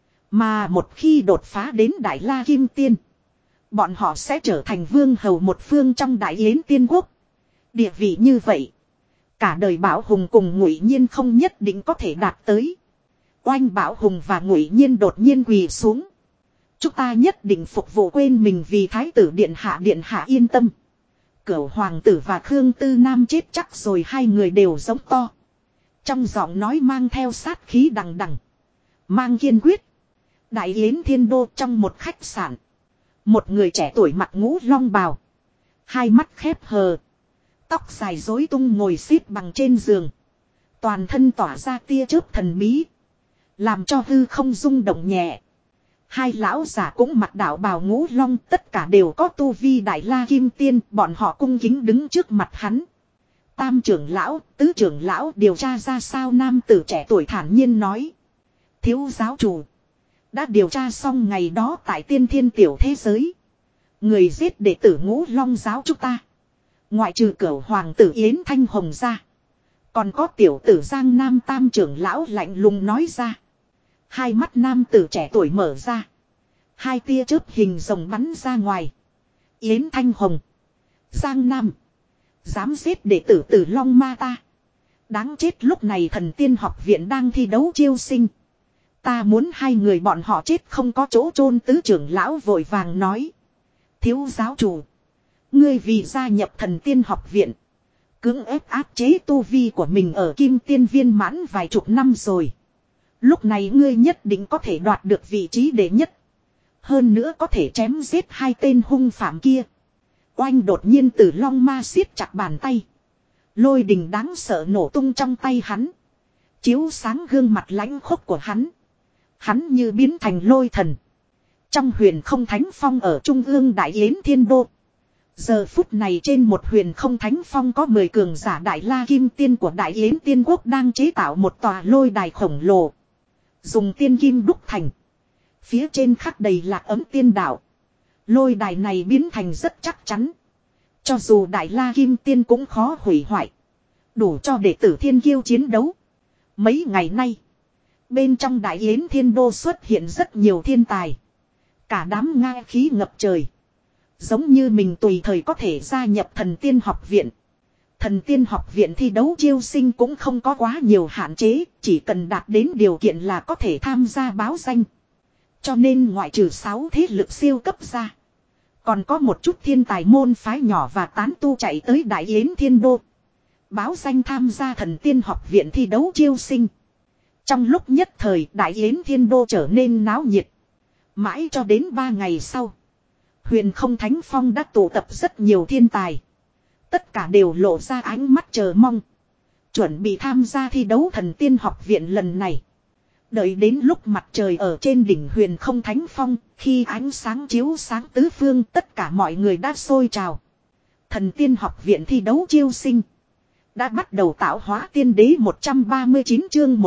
Mà một khi đột phá đến Đại La Kim Tiên, bọn họ sẽ trở thành vương hầu một phương trong Đại Yến Tiên Quốc. Địa vị như vậy, cả đời Bảo Hùng cùng Ngụy Nhiên không nhất định có thể đạt tới. Oanh Bảo Hùng và Ngụy Nhiên đột nhiên quỳ xuống. Chúng ta nhất định phục vụ quên mình vì Thái tử Điện Hạ yên tâm. Cửu hoàng tử và Khương Tư Nam chết chắc rồi, hai người đều giống to. Trong giọng nói mang theo sát khí đằng đằng. Mang kiên quyết. Đại Yến Thiên Đô trong một khách sạn. Một người trẻ tuổi mặc ngũ long bào. Hai mắt khép hờ. Tóc dài rối tung ngồi xếp bằng trên giường. Toàn thân tỏa ra tia chớp thần bí. Làm cho hư không rung động nhẹ. Hai lão giả cũng mặc đạo bào ngũ long, tất cả đều có tu vi Đại La Kim Tiên, bọn họ cung kính đứng trước mặt hắn. Tam trưởng lão, tứ trưởng lão điều tra ra sao? Nam tử trẻ tuổi thản nhiên nói. Thiếu giáo chủ đã điều tra xong ngày đó tại Tiên Thiên tiểu thế giới. Người giết đệ tử Ngũ Long giáo chúng ta, ngoại trừ Cửu hoàng tử Yến Thanh Hồng ra, còn có tiểu tử Giang Nam. Tam trưởng lão lạnh lùng nói ra. Hai mắt nam tử trẻ tuổi mở ra. Hai tia chớp hình rồng bắn ra ngoài. Yến Thanh Hồng, Giang Nam, dám giết đệ tử Tử Long Ma ta. Đáng chết, lúc này Thần Tiên học viện đang thi đấu chiêu sinh. Ta muốn hai người bọn họ chết không có chỗ chôn. Tứ trưởng lão vội vàng nói. Thiếu giáo chủ, ngươi vì gia nhập Thần Tiên học viện, cưỡng ép áp chế tu vi của mình ở Kim Tiên viên mãn vài chục năm rồi. Lúc này ngươi nhất định có thể đoạt được vị trí đệ nhất. Hơn nữa có thể chém giết hai tên hung phạm kia. Oanh, đột nhiên Tử Long Ma siết chặt bàn tay. Lôi đình đáng sợ nổ tung trong tay hắn. Chiếu sáng gương mặt lãnh khốc của hắn. Hắn như biến thành lôi thần. Trong huyền không thánh phong ở trung ương Đại Yến Thiên Đô. Giờ phút này trên một huyền không thánh phong có 10 cường giả Đại La Kim Tiên của Đại Yến Tiên Quốc đang chế tạo một tòa lôi đài khổng lồ. Dùng tiên kim đúc thành. Phía trên khắc đầy lạc ấm tiên đạo. Lôi đài này biến thành rất chắc chắn. Cho dù Đại La Kim Tiên cũng khó hủy hoại. Đủ cho đệ tử thiên kiêu chiến đấu. Mấy ngày nay, bên trong Đại Yến Thiên Đô xuất hiện rất nhiều thiên tài. Cả đám ngai khí ngập trời. Giống như mình tùy thời có thể gia nhập Thần Tiên học viện. Thần Tiên học viện thi đấu chiêu sinh cũng không có quá nhiều hạn chế. Chỉ cần đạt đến điều kiện là có thể tham gia báo danh. Cho nên ngoại trừ 6 thế lực siêu cấp ra, còn có một chút thiên tài môn phái nhỏ và tán tu chạy tới Đại Yến Thiên Đô báo danh tham gia Thần Tiên học viện thi đấu chiêu sinh. Trong lúc nhất thời Đại Yến Thiên Đô trở nên náo nhiệt. Mãi cho đến 3 ngày sau, huyền không thánh phong đã tụ tập rất nhiều thiên tài. Tất cả đều lộ ra ánh mắt chờ mong, chuẩn bị tham gia thi đấu Thần Tiên học viện lần này. Đợi đến lúc mặt trời ở trên đỉnh huyền không thánh phong, khi ánh sáng chiếu sáng tứ phương, tất cả mọi người đã sôi trào. Thần Tiên học viện thi đấu chiêu sinh đã bắt đầu tạo hóa. Tiên đế 139 chương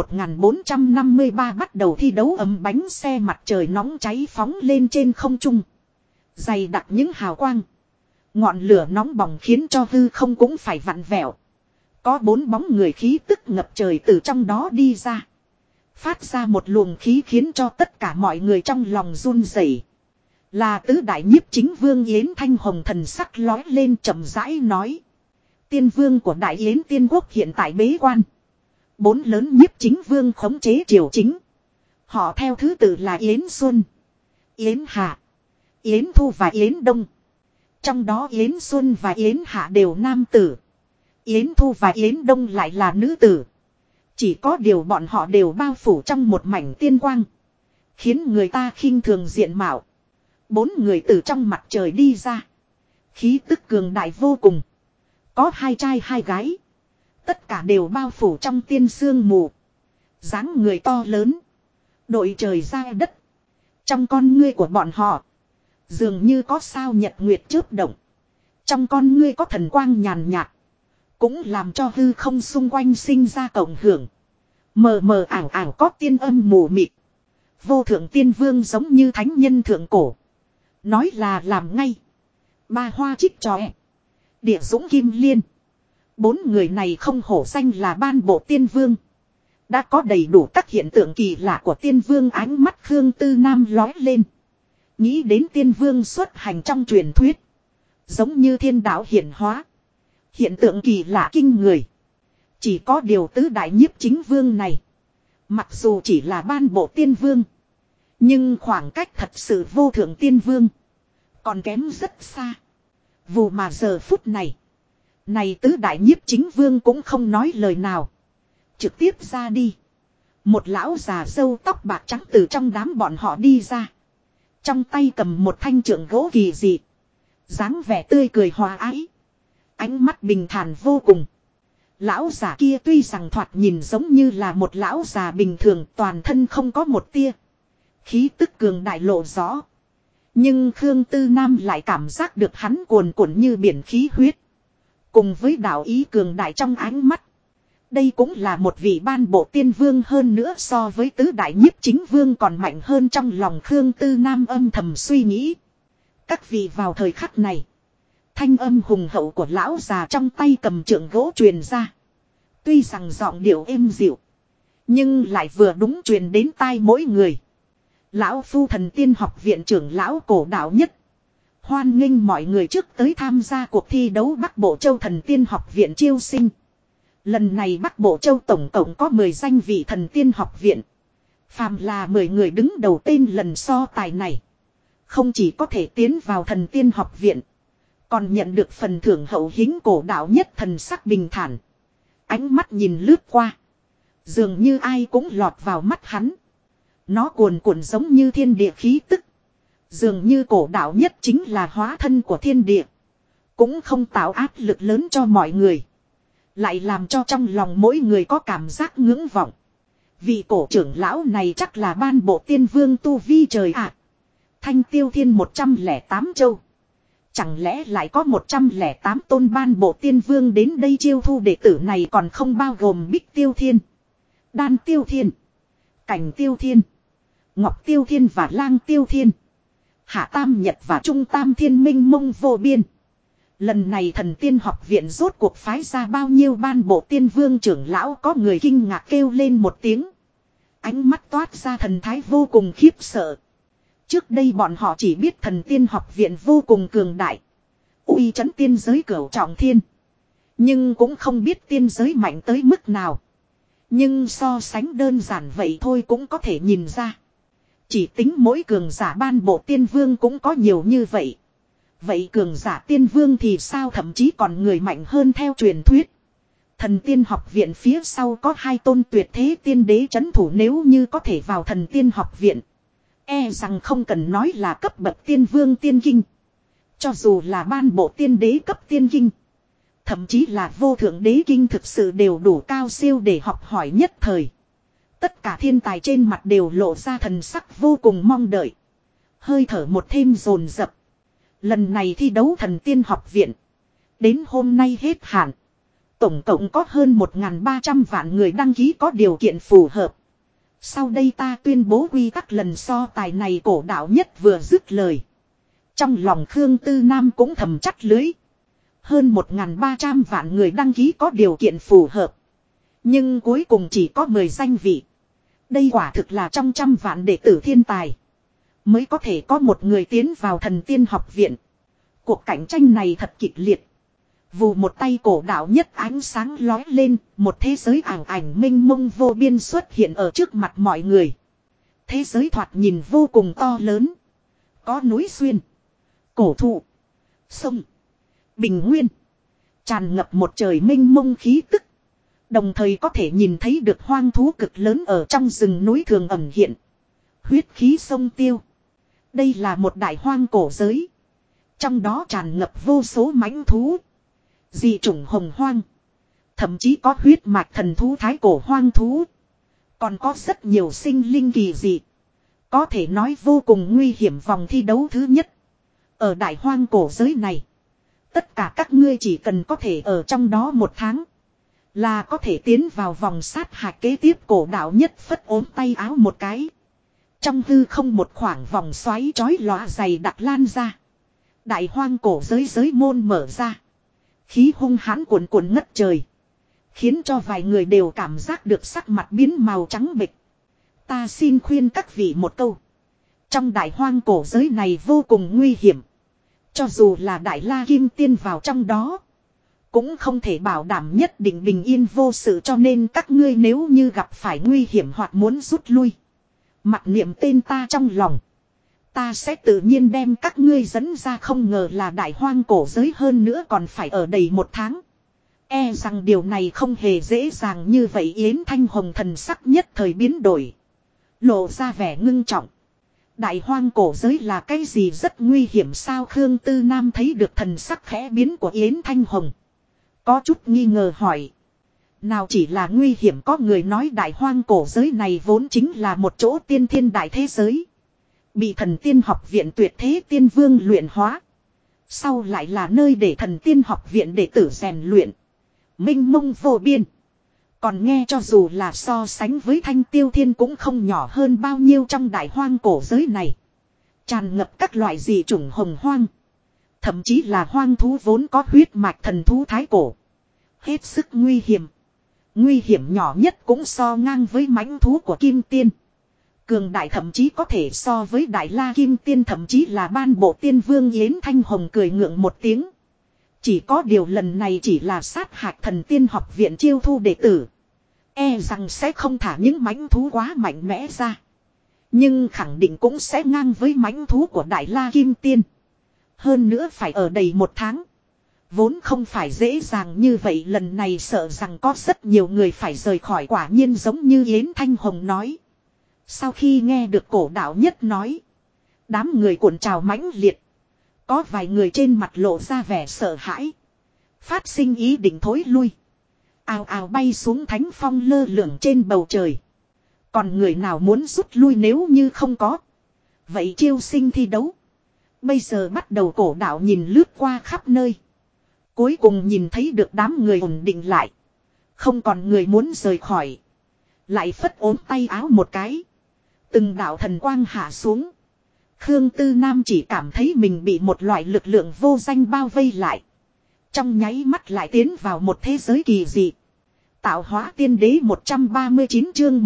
1453 bắt đầu thi đấu. Ấm bánh xe mặt trời nóng cháy phóng lên trên không trung. Dày đặc những hào quang. Ngọn lửa nóng bỏng khiến cho hư không cũng phải vặn vẹo. Có 4 bóng người khí tức ngập trời từ trong đó đi ra. Phát ra một luồng khí khiến cho tất cả mọi người trong lòng run rẩy. Là tứ đại nhiếp chính vương Yến Thanh Hồng, thần sắc lói lên chậm rãi nói. Tiên vương của Đại Yến Tiên Quốc hiện tại bế quan. 4 lớn nhiếp chính vương khống chế triều chính. Họ theo thứ tự là Yến Xuân, Yến Hạ, Yến Thu và Yến Đông. Trong đó Yến Xuân và Yến Hạ đều nam tử. Yến Thu và Yến Đông lại là nữ tử. Chỉ có điều bọn họ đều bao phủ trong một mảnh tiên quang, khiến người ta khinh thường diện mạo. 4 người từ trong mặt trời đi ra. Khí tức cường đại vô cùng. Có 2 trai 2 gái. Tất cả đều bao phủ trong tiên sương mù. Dáng người to lớn. Đội trời ra đất. Trong con ngươi của bọn họ, dường như có sao nhật nguyệt chớp động. Trong con ngươi có thần quang nhàn nhạt, cũng làm cho hư không xung quanh sinh ra cộng hưởng. Mờ mờ ảo ảo có tiên âm mù mịt. Vô thượng tiên vương giống như thánh nhân thượng cổ. Nói là làm ngay. Ba hoa trích tròe. Địa dũng kim liên. Bốn người này không hổ danh là ban bộ tiên vương. Đã có đầy đủ các hiện tượng kỳ lạ của tiên vương, ánh mắt Khương Tư Nam lói lên. Nghĩ đến tiên vương xuất hành trong truyền thuyết. Giống như thiên đạo hiển hóa. Hiện tượng kỳ lạ kinh người. Chỉ có điều tứ đại nhiếp chính vương này. Mặc dù chỉ là ban bộ tiên vương. Nhưng khoảng cách thật sự vô thượng tiên vương. Còn kém rất xa. Vụ mà giờ phút này. Này tứ đại nhiếp chính vương cũng không nói lời nào. Trực tiếp ra đi. Một lão già râu tóc bạc trắng từ trong đám bọn họ đi ra. Trong tay cầm một thanh trượng gỗ kỳ dị. Dáng vẻ tươi cười hòa ái. Ánh mắt bình thản vô cùng. Lão già kia tuy rằng thoạt nhìn giống như là một lão già bình thường, toàn thân không có một tia khí tức cường đại lộ rõ. Nhưng Khương Tư Nam lại cảm giác được hắn cuồn cuộn như biển khí huyết. Cùng với đạo ý cường đại trong ánh mắt. Đây cũng là một vị ban bộ tiên vương, hơn nữa so với tứ đại nhiếp chính vương còn mạnh hơn, trong lòng Khương Tư Nam âm thầm suy nghĩ. Các vị vào thời khắc này. Thanh âm hùng hậu của lão già trong tay cầm trượng gỗ truyền ra. Tuy rằng giọng điệu êm dịu. Nhưng lại vừa đúng truyền đến tai mỗi người. Lão phu Thần Tiên học viện trưởng lão Cổ Đạo Nhất. Hoan nghênh mọi người trước tới tham gia cuộc thi đấu Bắc Bộ Châu Thần Tiên học viện chiêu sinh. Lần này Bắc Bộ Châu tổng cộng có 10 danh vị Thần Tiên học viện. Phàm là 10 người đứng đầu tên lần so tài này. Không chỉ có thể tiến vào Thần Tiên học viện. Còn nhận được phần thưởng hậu hĩnh. Cổ Đạo Nhất thần sắc bình thản. Ánh mắt nhìn lướt qua. Dường như ai cũng lọt vào mắt hắn. Nó cuồn cuộn giống như thiên địa khí tức. Dường như Cổ Đạo Nhất chính là hóa thân của thiên địa. Cũng không tạo áp lực lớn cho mọi người. Lại làm cho trong lòng mỗi người có cảm giác ngưỡng vọng. Vị cổ trưởng lão này chắc là ban bộ tiên vương tu vi trời ạ. Thanh Tiêu Thiên 108 châu. Chẳng lẽ lại có 108 tôn ban bộ tiên vương đến đây chiêu thu đệ tử, này còn không bao gồm Bích Tiêu Thiên, Đan Tiêu Thiên, Cảnh Tiêu Thiên, Ngọc Tiêu Thiên và Lang Tiêu Thiên, Hạ Tam Nhật và Trung Tam Thiên minh mông vô biên. Lần này Thần Tiên học viện rốt cuộc phái ra bao nhiêu ban bộ tiên vương trưởng lão, có người kinh ngạc kêu lên một tiếng. Ánh mắt toát ra thần thái vô cùng khiếp sợ. Trước đây bọn họ chỉ biết Thần Tiên học viện vô cùng cường đại. Uy chấn tiên giới cửu trọng thiên. Nhưng cũng không biết tiên giới mạnh tới mức nào. Nhưng so sánh đơn giản vậy thôi cũng có thể nhìn ra. Chỉ tính mỗi cường giả ban bộ tiên vương cũng có nhiều như vậy. Vậy cường giả tiên vương thì sao, thậm chí còn người mạnh hơn. Theo truyền thuyết, Thần Tiên học viện phía sau có 2 tôn tuyệt thế tiên đế trấn thủ, nếu như có thể vào Thần Tiên học viện, e rằng không cần nói là cấp bậc tiên vương tiên kinh. Cho dù là ban bộ tiên đế cấp tiên kinh, thậm chí là vô thượng đế kinh, thực sự đều đủ cao siêu để học hỏi nhất thời. Tất cả thiên tài trên mặt đều lộ ra thần sắc vô cùng mong đợi. Hơi thở một thêm dồn dập. Lần này thi đấu Thần Tiên học viện đến hôm nay hết hạn. Tổng cộng có hơn 1.300 vạn người đăng ký có điều kiện phù hợp. Sau đây ta tuyên bố quy tắc lần so tài này. Cổ Đạo Nhất vừa dứt lời, trong lòng Khương Tư Nam cũng thầm chắt lưới. Hơn 1.300 vạn người đăng ký có điều kiện phù hợp. Nhưng cuối cùng chỉ có 10 danh vị. Đây quả thực là trong trăm vạn đệ tử thiên tài mới có thể có một người tiến vào Thần Tiên học viện. Cuộc cạnh tranh này thật kịch liệt. Vù một tay, Cổ Đạo Nhất ánh sáng lói lên, một thế giới ảo ảnh minh mông vô biên xuất hiện ở trước mặt mọi người. Thế giới thoạt nhìn vô cùng to lớn. Có núi xuyên, cổ thụ, sông, bình nguyên, tràn ngập một trời minh mông khí tức. Đồng thời có thể nhìn thấy được hoang thú cực lớn ở trong rừng núi thường ẩn hiện. Huyết khí sông tiêu. Đây là một đại hoang cổ giới. Trong đó tràn ngập vô số mãnh thú, dị chủng hồng hoang. Thậm chí có huyết mạch thần thú thái cổ hoang thú. Còn có rất nhiều sinh linh kỳ dị. Có thể nói vô cùng nguy hiểm. Vòng thi đấu thứ nhất ở đại hoang cổ giới này, tất cả các ngươi chỉ cần có thể ở trong đó 1 tháng Là có thể tiến vào vòng sát hạch kế tiếp. Cổ đạo nhất phất ốm tay áo một cái. Trong hư không một khoảng vòng xoáy chói lóa dày đặc lan ra. Đại hoang cổ giới môn mở ra. Khí hung hãn cuồn cuộn ngất trời. Khiến cho vài người đều cảm giác được sắc mặt biến màu trắng bệch. Ta xin khuyên các vị một câu. Trong đại hoang cổ giới này vô cùng nguy hiểm. Cho dù là đại la kim tiên vào trong đó. Cũng không thể bảo đảm nhất định bình yên vô sự, cho nên các ngươi nếu như gặp phải nguy hiểm hoặc muốn rút lui. Mặc niệm tên ta trong lòng. Ta sẽ tự nhiên đem các ngươi dẫn ra, không ngờ là đại hoang cổ giới hơn nữa còn phải ở đầy 1 tháng. E rằng điều này không hề dễ dàng như vậy. Yến Thanh Hồng thần sắc nhất thời biến đổi. Lộ ra vẻ ngưng trọng. Đại hoang cổ giới là cái gì rất nguy hiểm sao? Khương Tư Nam thấy được thần sắc khẽ biến của Yến Thanh Hồng. Có chút nghi ngờ hỏi. Nào chỉ là nguy hiểm, có người nói đại hoang cổ giới này vốn chính là một chỗ tiên thiên đại thế giới. Bị thần tiên học viện tuyệt thế tiên vương luyện hóa. Sau lại là nơi để thần tiên học viện đệ tử rèn luyện. Minh mông vô biên. Còn nghe cho dù là so sánh với Thanh Tiêu Thiên cũng không nhỏ hơn bao nhiêu. Trong đại hoang cổ giới này tràn ngập các loại dị chủng hồng hoang. Thậm chí là hoang thú vốn có huyết mạch thần thú thái cổ. Hết sức nguy hiểm. Nguy hiểm nhỏ nhất cũng so ngang với mãnh thú của Kim Tiên. Cường đại thậm chí có thể so với Đại La Kim Tiên, thậm chí là ban bộ tiên vương. Yến Thanh Hồng cười ngượng một tiếng. Chỉ có điều lần này chỉ là sát hạch thần tiên học viện chiêu thu đệ tử. E rằng sẽ không thả những mãnh thú quá mạnh mẽ ra. Nhưng khẳng định cũng sẽ ngang với mãnh thú của Đại La Kim Tiên. Hơn nữa phải ở đầy 1 tháng. Vốn không phải dễ dàng như vậy, lần này sợ rằng có rất nhiều người phải rời khỏi, quả nhiên giống như Yến Thanh Hồng nói. Sau khi nghe được cổ đạo nhất nói, đám người cuộn trào mãnh liệt. Có vài người trên mặt lộ ra vẻ sợ hãi. Phát sinh ý định thối lui. Ào ào bay xuống thánh phong lơ lửng trên bầu trời. Còn người nào muốn rút lui nếu như không có. Vậy chiêu sinh thi đấu. Bây giờ bắt đầu. Cổ đạo nhìn lướt qua khắp nơi. Cuối cùng nhìn thấy được đám người ổn định lại. Không còn người muốn rời khỏi. Lại phất ốm tay áo một cái. Từng đạo thần quang hạ xuống. Khương Tư Nam chỉ cảm thấy mình bị một loại lực lượng vô danh bao vây lại. Trong nháy mắt lại tiến vào một thế giới kỳ dị. Tạo hóa tiên đế 139 chương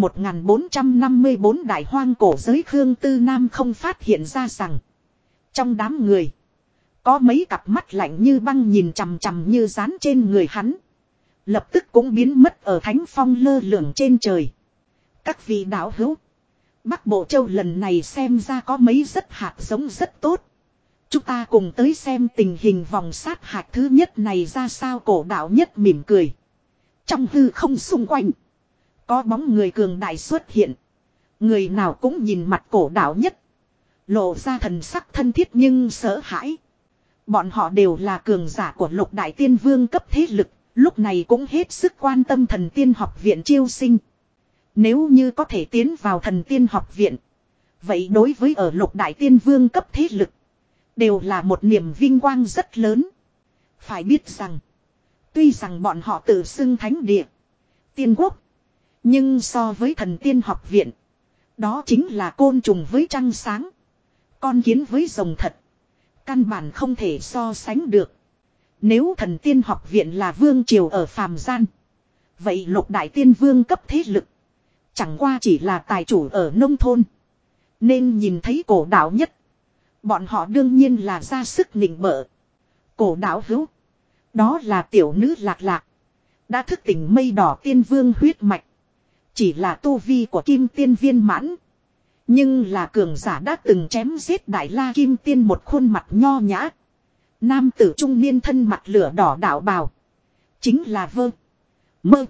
1454 đại hoang cổ giới. Khương Tư Nam không phát hiện ra rằng trong đám người có mấy cặp mắt lạnh như băng nhìn chằm chằm như dán trên người hắn. Lập tức cũng biến mất ở thánh phong lơ lửng trên trời. Các vị đạo hữu, Bắc Bộ Châu lần này xem ra có mấy rất hạt giống rất tốt. Chúng ta cùng tới xem tình hình vòng sát hạch thứ nhất này ra sao. Cổ đạo nhất mỉm cười. Trong hư không xung quanh có bóng người cường đại xuất hiện. Người nào cũng nhìn mặt cổ đạo nhất, lộ ra thần sắc thân thiết nhưng sợ hãi. Bọn họ đều là cường giả của Lục Đại Tiên Vương cấp thế lực, lúc này cũng hết sức quan tâm thần tiên học viện chiêu sinh. Nếu như có thể tiến vào thần tiên học viện, vậy đối với ở Lục Đại Tiên Vương cấp thế lực đều là một niềm vinh quang rất lớn. Phải biết rằng, tuy rằng bọn họ tự xưng thánh địa, tiên quốc, nhưng so với thần tiên học viện, đó chính là côn trùng với trăng sáng, con kiến với rồng thật. Căn bản không thể so sánh được. Nếu thần tiên học viện là vương triều ở phàm gian, vậy Lục Đại Tiên Vương cấp thế lực chẳng qua chỉ là tài chủ ở nông thôn. Nên nhìn thấy cổ đạo nhất, bọn họ đương nhiên là ra sức nịnh bợ. Cổ đạo hữu, đó là tiểu nữ Lạc Lạc, đã thức tỉnh mây đỏ tiên vương huyết mạch. Chỉ là tu vi của kim tiên viên mãn, nhưng là cường giả đã từng chém giết Đại La Kim Tiên. Một khuôn mặt nho nhã, nam tử trung niên thân mặt lửa đỏ đạo bào, chính là Vơ Mơ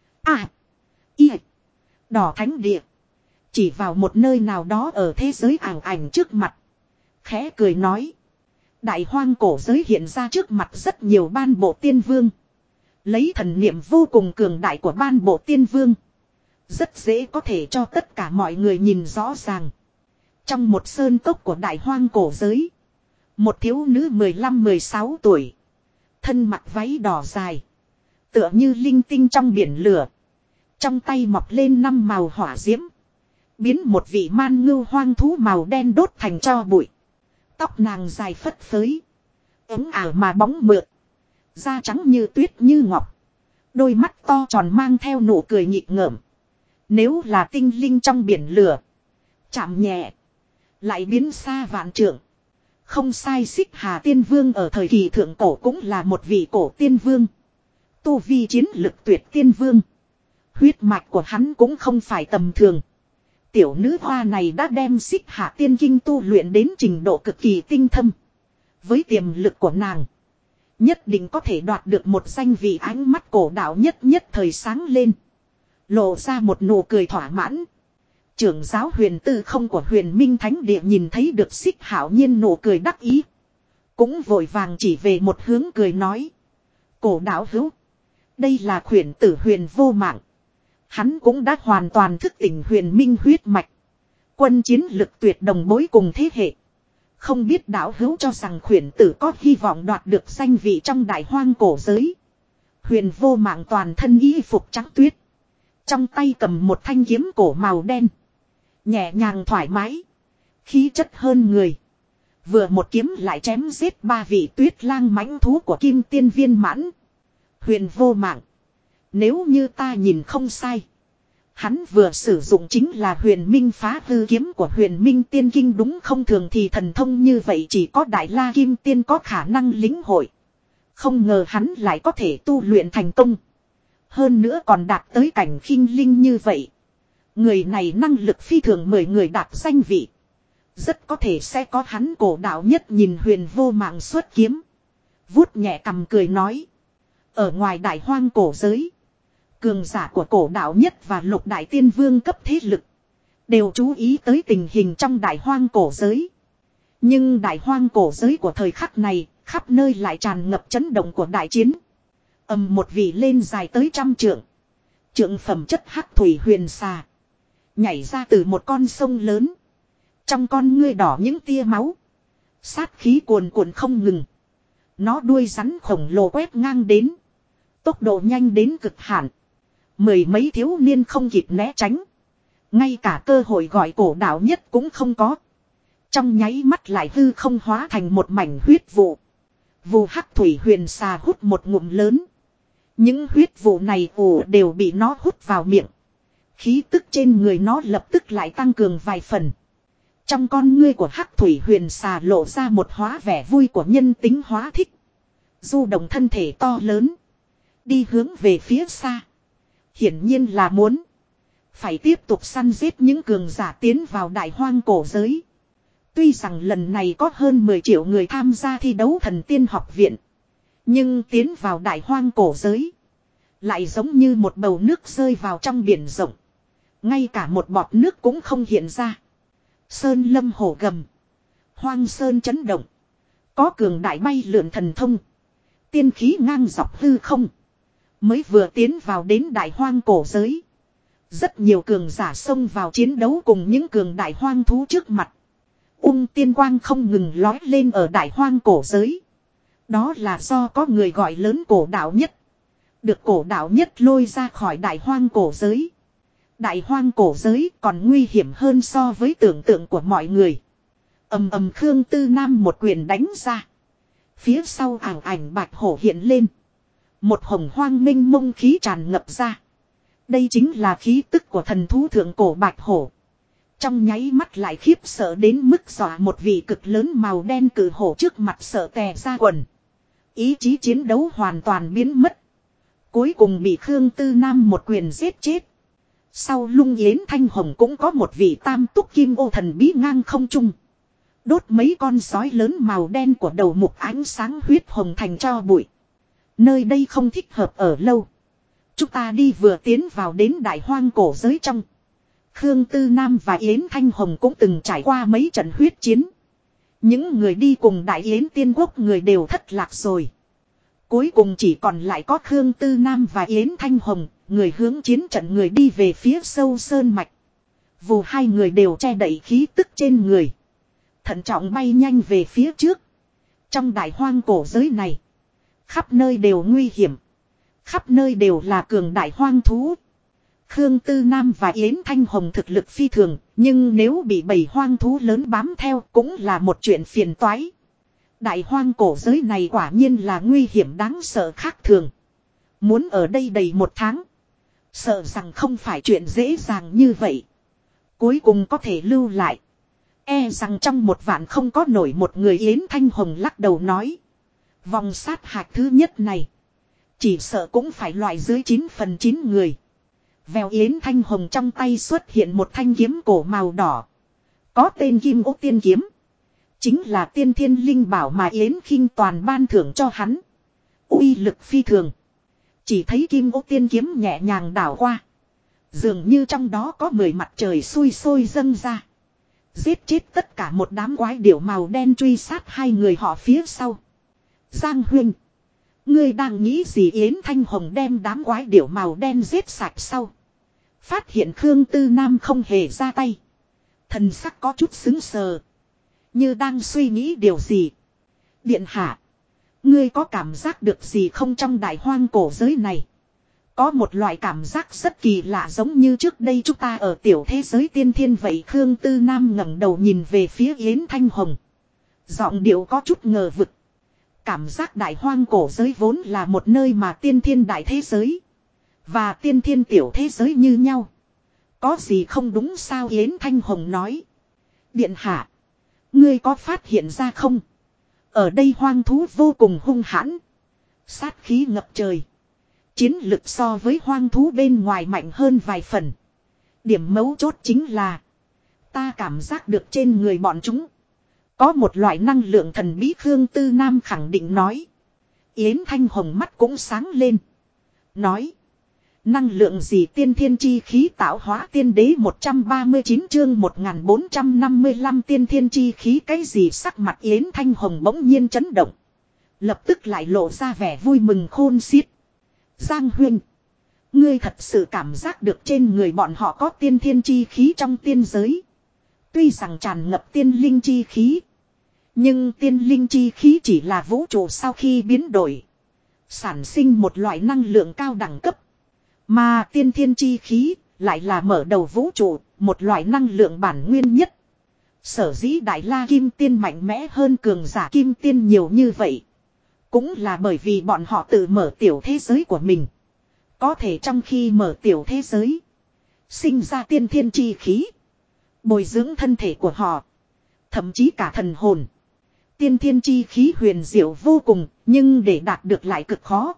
Y Đỏ Thánh Địa. Chỉ vào một nơi nào đó ở thế giới ảo ảnh trước mặt, khẽ cười nói. Đại hoang cổ giới hiện ra trước mặt rất nhiều ban bộ tiên vương. Lấy thần niệm vô cùng cường đại của ban bộ tiên vương, rất dễ có thể cho tất cả mọi người nhìn rõ ràng. Trong một sơn cốc của đại hoang cổ giới, một thiếu nữ 15-16 tuổi, thân mặc váy đỏ dài, Tựa như linh tinh trong biển lửa. Trong tay mọc lên 5 màu hỏa diễm. Biến một vị man ngưu hoang thú màu đen đốt thành tro bụi. Tóc nàng dài phất phới. Ống ảo mà bóng mượt. Da trắng như tuyết như ngọc. Đôi mắt to tròn mang theo nụ cười nhịp ngợm. Nếu là tinh linh trong biển lửa. Chạm nhẹ. Lại biến xa vạn trượng. Không sai, Xích Hà Tiên Vương ở thời kỳ thượng cổ cũng là một vị cổ tiên vương. Tu vi chiến lực tuyệt tiên vương. Huyết mạch của hắn cũng không phải tầm thường. Tiểu nữ hoa này đã đem Xích Hà Tiên Kinh tu luyện đến trình độ cực kỳ tinh thâm. Với tiềm lực của nàng, nhất định có thể đoạt được một danh vị. Ánh mắt cổ đạo nhất thời sáng lên. Lộ ra một nụ cười thỏa mãn. Trưởng giáo Huyền Tư Không của Huyền Minh Thánh Địa nhìn thấy được Xích Hạo Nhiên nụ cười đắc ý. Cũng vội vàng chỉ về một hướng cười nói. Cổ đạo hữu. Đây là khuyển tử Huyền Vô Mạng. Hắn cũng đã hoàn toàn thức tỉnh huyền minh huyết mạch. Quân chiến lực tuyệt đồng bối cùng thế hệ. Không biết đạo hữu cho rằng khuyển tử có hy vọng đoạt được danh vị trong đại hoang cổ giới. Huyền Vô Mạng toàn thân y phục trắng tuyết. Trong tay cầm một thanh kiếm cổ màu đen. Nhẹ nhàng thoải mái. Khí chất hơn người. Vừa một kiếm lại chém giết 3 vị tuyết lang mãnh thú của Kim Tiên Viên Mãn. Huyền Vô Mạng. Nếu như ta nhìn không sai. Hắn vừa sử dụng chính là huyền minh phá hư kiếm của huyền minh tiên kinh, đúng không? Thường thì thần thông như vậy chỉ có Đại La Kim Tiên có khả năng lĩnh hội. Không ngờ hắn lại có thể tu luyện thành công. Hơn nữa còn đạt tới cảnh khinh linh như vậy. Người này năng lực phi thường, 10 người đạt danh vị. Rất có thể sẽ có hắn. Cổ đạo nhất nhìn Huyền Vô Mạng xuất kiếm. Vuốt nhẹ cằm cười nói. Ở ngoài đại hoang cổ giới, cường giả của cổ đạo nhất và lục đại tiên vương cấp thế lực đều chú ý tới tình hình trong đại hoang cổ giới. Nhưng đại hoang cổ giới của thời khắc này, khắp nơi lại tràn ngập chấn động của đại chiến. Một vị lên dài tới 100 trượng. Trượng phẩm chất hắc thủy huyền xà. Nhảy ra từ một con sông lớn. Trong con ngươi đỏ những tia máu. Sát khí cuồn cuộn không ngừng. Nó đuôi rắn khổng lồ quét ngang đến. Tốc độ nhanh đến cực hạn. 10 mấy thiếu niên không kịp né tránh. Ngay cả cơ hội gọi cổ đạo nhất cũng không có. Trong nháy mắt lại hư không hóa thành một mảnh huyết vụ. Vù hắc thủy huyền xà hút một ngụm lớn. Những huyết vụ này đều bị nó hút vào miệng. Khí tức trên người nó lập tức lại tăng cường vài phần. Trong con ngươi của hắc thủy huyền xà lộ ra một hóa vẻ vui của nhân tính hóa thích. Du động thân thể to lớn. Đi hướng về phía xa. Hiển nhiên là muốn phải tiếp tục săn giết những cường giả tiến vào đại hoang cổ giới. Tuy rằng lần này có hơn 10 triệu người tham gia thi đấu thần tiên học viện. Nhưng tiến vào đại hoang cổ giới lại giống như một bầu nước rơi vào trong biển rộng. Ngay cả một bọt nước cũng không hiện ra. Sơn lâm hổ gầm. Hoang sơn chấn động. Có cường đại bay lượn thần thông. Tiên khí ngang dọc hư không. Mới vừa tiến vào đến đại hoang cổ giới. Rất nhiều cường giả xông vào chiến đấu cùng những cường đại hoang thú trước mặt. Tiên quang không ngừng lói lên ở đại hoang cổ giới. Đó là do có người gọi lớn cổ đạo nhất. Được cổ đạo nhất lôi ra khỏi đại hoang cổ giới. Đại hoang cổ giới còn nguy hiểm hơn so với tưởng tượng của mọi người. Khương Tư Nam một quyền đánh ra. Phía sau ảo ảnh bạch hổ hiện lên. Một hồng hoang minh mông khí tràn ngập ra. Đây chính là khí tức của thần thú thượng cổ bạch hổ. Trong nháy mắt lại khiếp sợ đến mức dọa một vị cực lớn màu đen cử hổ trước mặt sợ tè ra quần. Ý chí chiến đấu hoàn toàn biến mất. Cuối cùng bị Khương Tư Nam một quyền giết chết. Sau lưng Yến Thanh Hồng cũng có một vị tam túc kim ô thần bí ngang không trung. Đốt mấy con sói lớn màu đen của đầu mục ánh sáng huyết hồng thành tro bụi. Nơi đây không thích hợp ở lâu. Chúng ta đi. Vừa tiến vào đến đại hoang cổ giới trong. Khương Tư Nam và Yến Thanh Hồng cũng từng trải qua mấy trận huyết chiến. Những người đi cùng Đại Yến Tiên Quốc người đều thất lạc rồi. Cuối cùng chỉ còn lại có Khương Tư Nam và Yến Thanh Hồng, người hướng chiến trận, người đi về phía sâu sơn mạch. Vù hai người đều che đậy khí tức trên người. Thận trọng bay nhanh về phía trước. Trong đại hoang cổ giới này, khắp nơi đều nguy hiểm. Khắp nơi đều là cường đại hoang thú. Khương Tư Nam và Yến Thanh Hồng thực lực phi thường, nhưng nếu bị bầy hoang thú lớn bám theo cũng là một chuyện phiền toái. Đại hoang cổ giới này quả nhiên là nguy hiểm đáng sợ khác thường. Muốn ở đây đầy một tháng, sợ rằng không phải chuyện dễ dàng như vậy. Cuối cùng có thể lưu lại. E rằng trong một vạn không có nổi một người. Yến Thanh Hồng lắc đầu nói. Vòng sát hạch thứ nhất này, chỉ sợ cũng phải loại dưới 9/9 người. Vèo, Yến Thanh Hồng trong tay xuất hiện một thanh kiếm cổ màu đỏ. Có tên Kim Ô Tiên Kiếm. Chính là tiên thiên linh bảo mà Yến Khinh Toàn ban thưởng cho hắn. Uy lực phi thường. Chỉ thấy Kim Ô Tiên Kiếm nhẹ nhàng đảo qua. Dường như trong đó có 10 mặt trời sôi sôi dâng ra. Giết chết tất cả một đám quái điểu màu đen truy sát hai người họ phía sau. Giang huynh, ngươi đang nghĩ gì? Yến Thanh Hồng đem đám quái điểu màu đen giết sạch sau, phát hiện Khương Tư Nam không hề ra tay. Thần sắc có chút sững sờ, như đang suy nghĩ điều gì. Điện hạ, ngươi có cảm giác được gì không? Trong đại hoang cổ giới này, có một loại cảm giác rất kỳ lạ, giống như trước đây chúng ta ở tiểu thế giới tiên thiên vậy. Khương Tư Nam ngẩng đầu nhìn về phía Yến Thanh Hồng, giọng điệu có chút ngờ vực. Cảm giác đại hoang cổ giới vốn là một nơi mà tiên thiên đại thế giới và tiên thiên tiểu thế giới như nhau. Có gì không đúng sao? Yến Thanh Hồng nói. Điện hạ, ngươi có phát hiện ra không? Ở đây hoang thú vô cùng hung hãn, sát khí ngập trời. Chiến lực so với hoang thú bên ngoài mạnh hơn vài phần. Điểm mấu chốt chính là, ta cảm giác được trên người bọn chúng có một loại năng lượng thần bí. Khương Tư Nam khẳng định nói. Yến Thanh Hồng mắt cũng sáng lên, nói. Năng lượng gì? Tiên thiên chi khí tạo hóa tiên đế 139 chương 1455 tiên thiên chi khí cái gì? Sắc mặt Yến Thanh Hồng bỗng nhiên chấn động, lập tức lại lộ ra vẻ vui mừng khôn xiết. Giang huynh, ngươi thật sự cảm giác được trên người bọn họ có tiên thiên chi khí? Trong tiên giới, tuy rằng tràn ngập tiên linh chi khí, nhưng tiên linh chi khí chỉ là vũ trụ sau khi biến đổi, sản sinh một loại năng lượng cao đẳng cấp. Mà tiên thiên chi khí lại là mở đầu vũ trụ, một loại năng lượng bản nguyên nhất. Sở dĩ Đại La Kim Tiên mạnh mẽ hơn cường giả Kim Tiên nhiều như vậy, cũng là bởi vì bọn họ tự mở tiểu thế giới của mình. Có thể trong khi mở tiểu thế giới, sinh ra tiên thiên chi khí, bồi dưỡng thân thể của họ, thậm chí cả thần hồn. Tiên thiên chi khí huyền diệu vô cùng, nhưng để đạt được lại cực khó.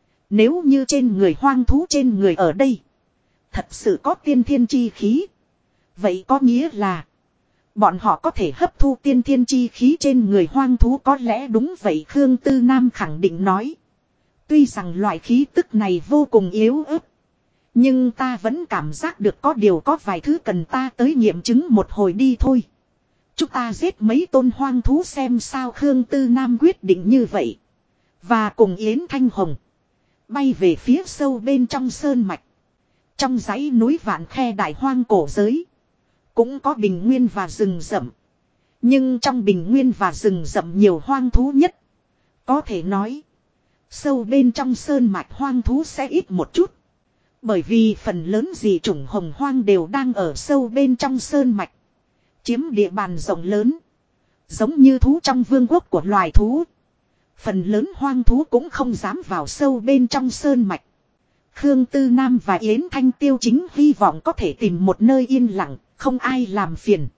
Nếu như trên người hoang thú trên người ở đây thật sự có tiên thiên chi khí, vậy có nghĩa là bọn họ có thể hấp thu tiên thiên chi khí trên người hoang thú. Có lẽ đúng vậy, Khương Tư Nam khẳng định nói. Tuy rằng loại khí tức này vô cùng yếu ớt, nhưng ta vẫn cảm giác được có điều có vài thứ cần ta tới nghiệm chứng một hồi đi thôi. Chúng ta giết mấy tôn hoang thú xem sao? Khương Tư Nam quyết định như vậy, và cùng Yến Thanh Hồng bay về phía sâu bên trong sơn mạch. Trong dãy núi vạn khe đại hoang cổ giới, cũng có bình nguyên và rừng rậm. Nhưng trong bình nguyên và rừng rậm nhiều hoang thú nhất. Có thể nói, sâu bên trong sơn mạch hoang thú sẽ ít một chút. Bởi vì phần lớn dị chủng hồng hoang đều đang ở sâu bên trong sơn mạch, chiếm địa bàn rộng lớn. Giống như thú trong vương quốc của loài thú, phần lớn hoang thú cũng không dám vào sâu bên trong sơn mạch. Khương Tư Nam và Yến Thanh Tiêu chính hy vọng có thể tìm một nơi yên lặng, không ai làm phiền.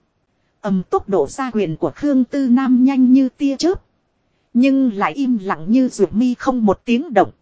Tốc độ ra quyền của Khương Tư Nam nhanh như tia chớp, nhưng lại im lặng như ruột mi không một tiếng động.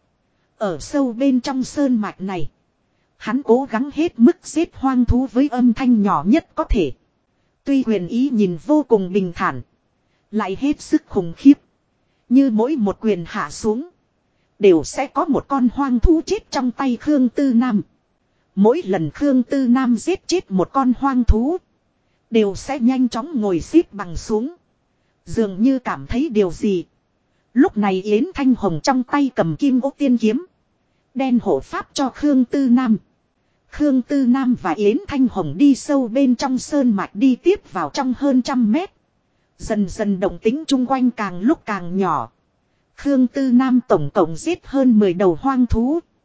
Ở sâu bên trong sơn mạch này, hắn cố gắng hết mức giết hoang thú với âm thanh nhỏ nhất có thể. Tuy quyền ý nhìn vô cùng bình thản, lại hết sức khủng khiếp. Như mỗi một quyền hạ xuống, đều sẽ có một con hoang thú chết trong tay Khương Tư Nam. Mỗi lần Khương Tư Nam giết chết một con hoang thú, đều sẽ nhanh chóng ngồi xếp bằng xuống, dường như cảm thấy điều gì. Lúc này Yến Thanh Hồng trong tay cầm Kim Ô Tiên Kiếm, đen hộ pháp cho Khương Tư Nam. Khương Tư Nam và Yến Thanh Hồng đi sâu bên trong sơn mạch, đi tiếp vào trong hơn 100 mét. Dần dần động tĩnh chung quanh càng lúc càng nhỏ. Khương Tư Nam tổng cộng giết hơn 10 đầu hoang thú,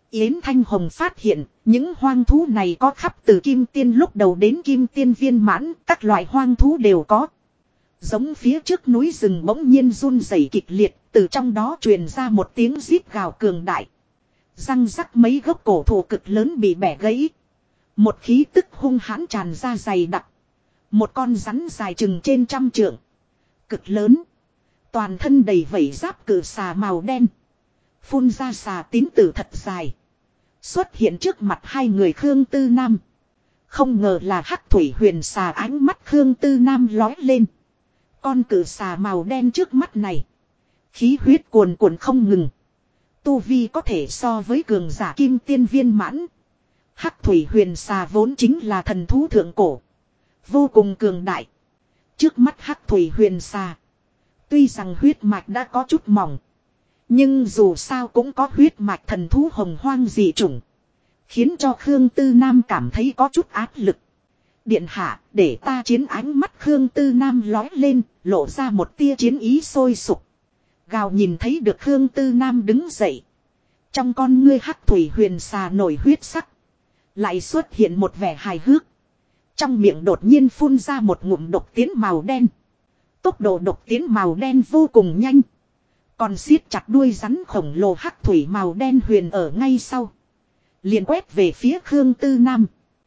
Yến Thanh Hồng phát hiện, những hoang thú này có khắp từ kim tiên lúc đầu đến kim tiên viên mãn, các loại hoang thú đều có. Giống phía trước núi rừng bỗng nhiên run rẩy kịch liệt, từ trong đó truyền ra một tiếng rít gào cường đại. Răng rắc mấy gốc cổ thụ cực lớn bị bẻ gãy. Một khí tức hung hãn tràn ra dày đặc. Một con rắn dài chừng trên 100 trượng. Cực lớn. Toàn thân đầy vảy giáp cử xà màu đen. Phun ra xà tín tử thật dài. Xuất hiện trước mặt hai người Khương Tư Nam. Không ngờ là hắc thủy huyền xà, ánh mắt Khương Tư Nam lói lên. Con cử xà màu đen trước mắt này. Khí huyết cuồn cuộn không ngừng. Tu vi có thể so với cường giả kim tiên viên mãn. Hắc thủy huyền xà vốn chính là thần thú thượng cổ. Vô cùng cường đại. Trước mắt hắc thủy huyền xà. Tuy rằng huyết mạch đã có chút mỏng. Nhưng dù sao cũng có huyết mạch thần thú hồng hoang dị chủng. Khiến cho Khương Tư Nam cảm thấy có chút áp lực. Điện hạ, để ta chiến, ánh mắt Khương Tư Nam lói lên, lộ ra một tia chiến ý sôi sục. Gào nhìn thấy được Khương Tư Nam đứng dậy. Trong con ngươi hắc thủy huyền xà nổi huyết sắc. Lại xuất hiện một vẻ hài hước. Trong miệng đột nhiên phun ra một ngụm độc tiến màu đen. Tốc độ độc tiến màu đen vô cùng nhanh. Còn siết chặt đuôi rắn khổng lồ hắc thủy màu đen huyền ở ngay sau. Liền quét về phía Khương Tư Nam.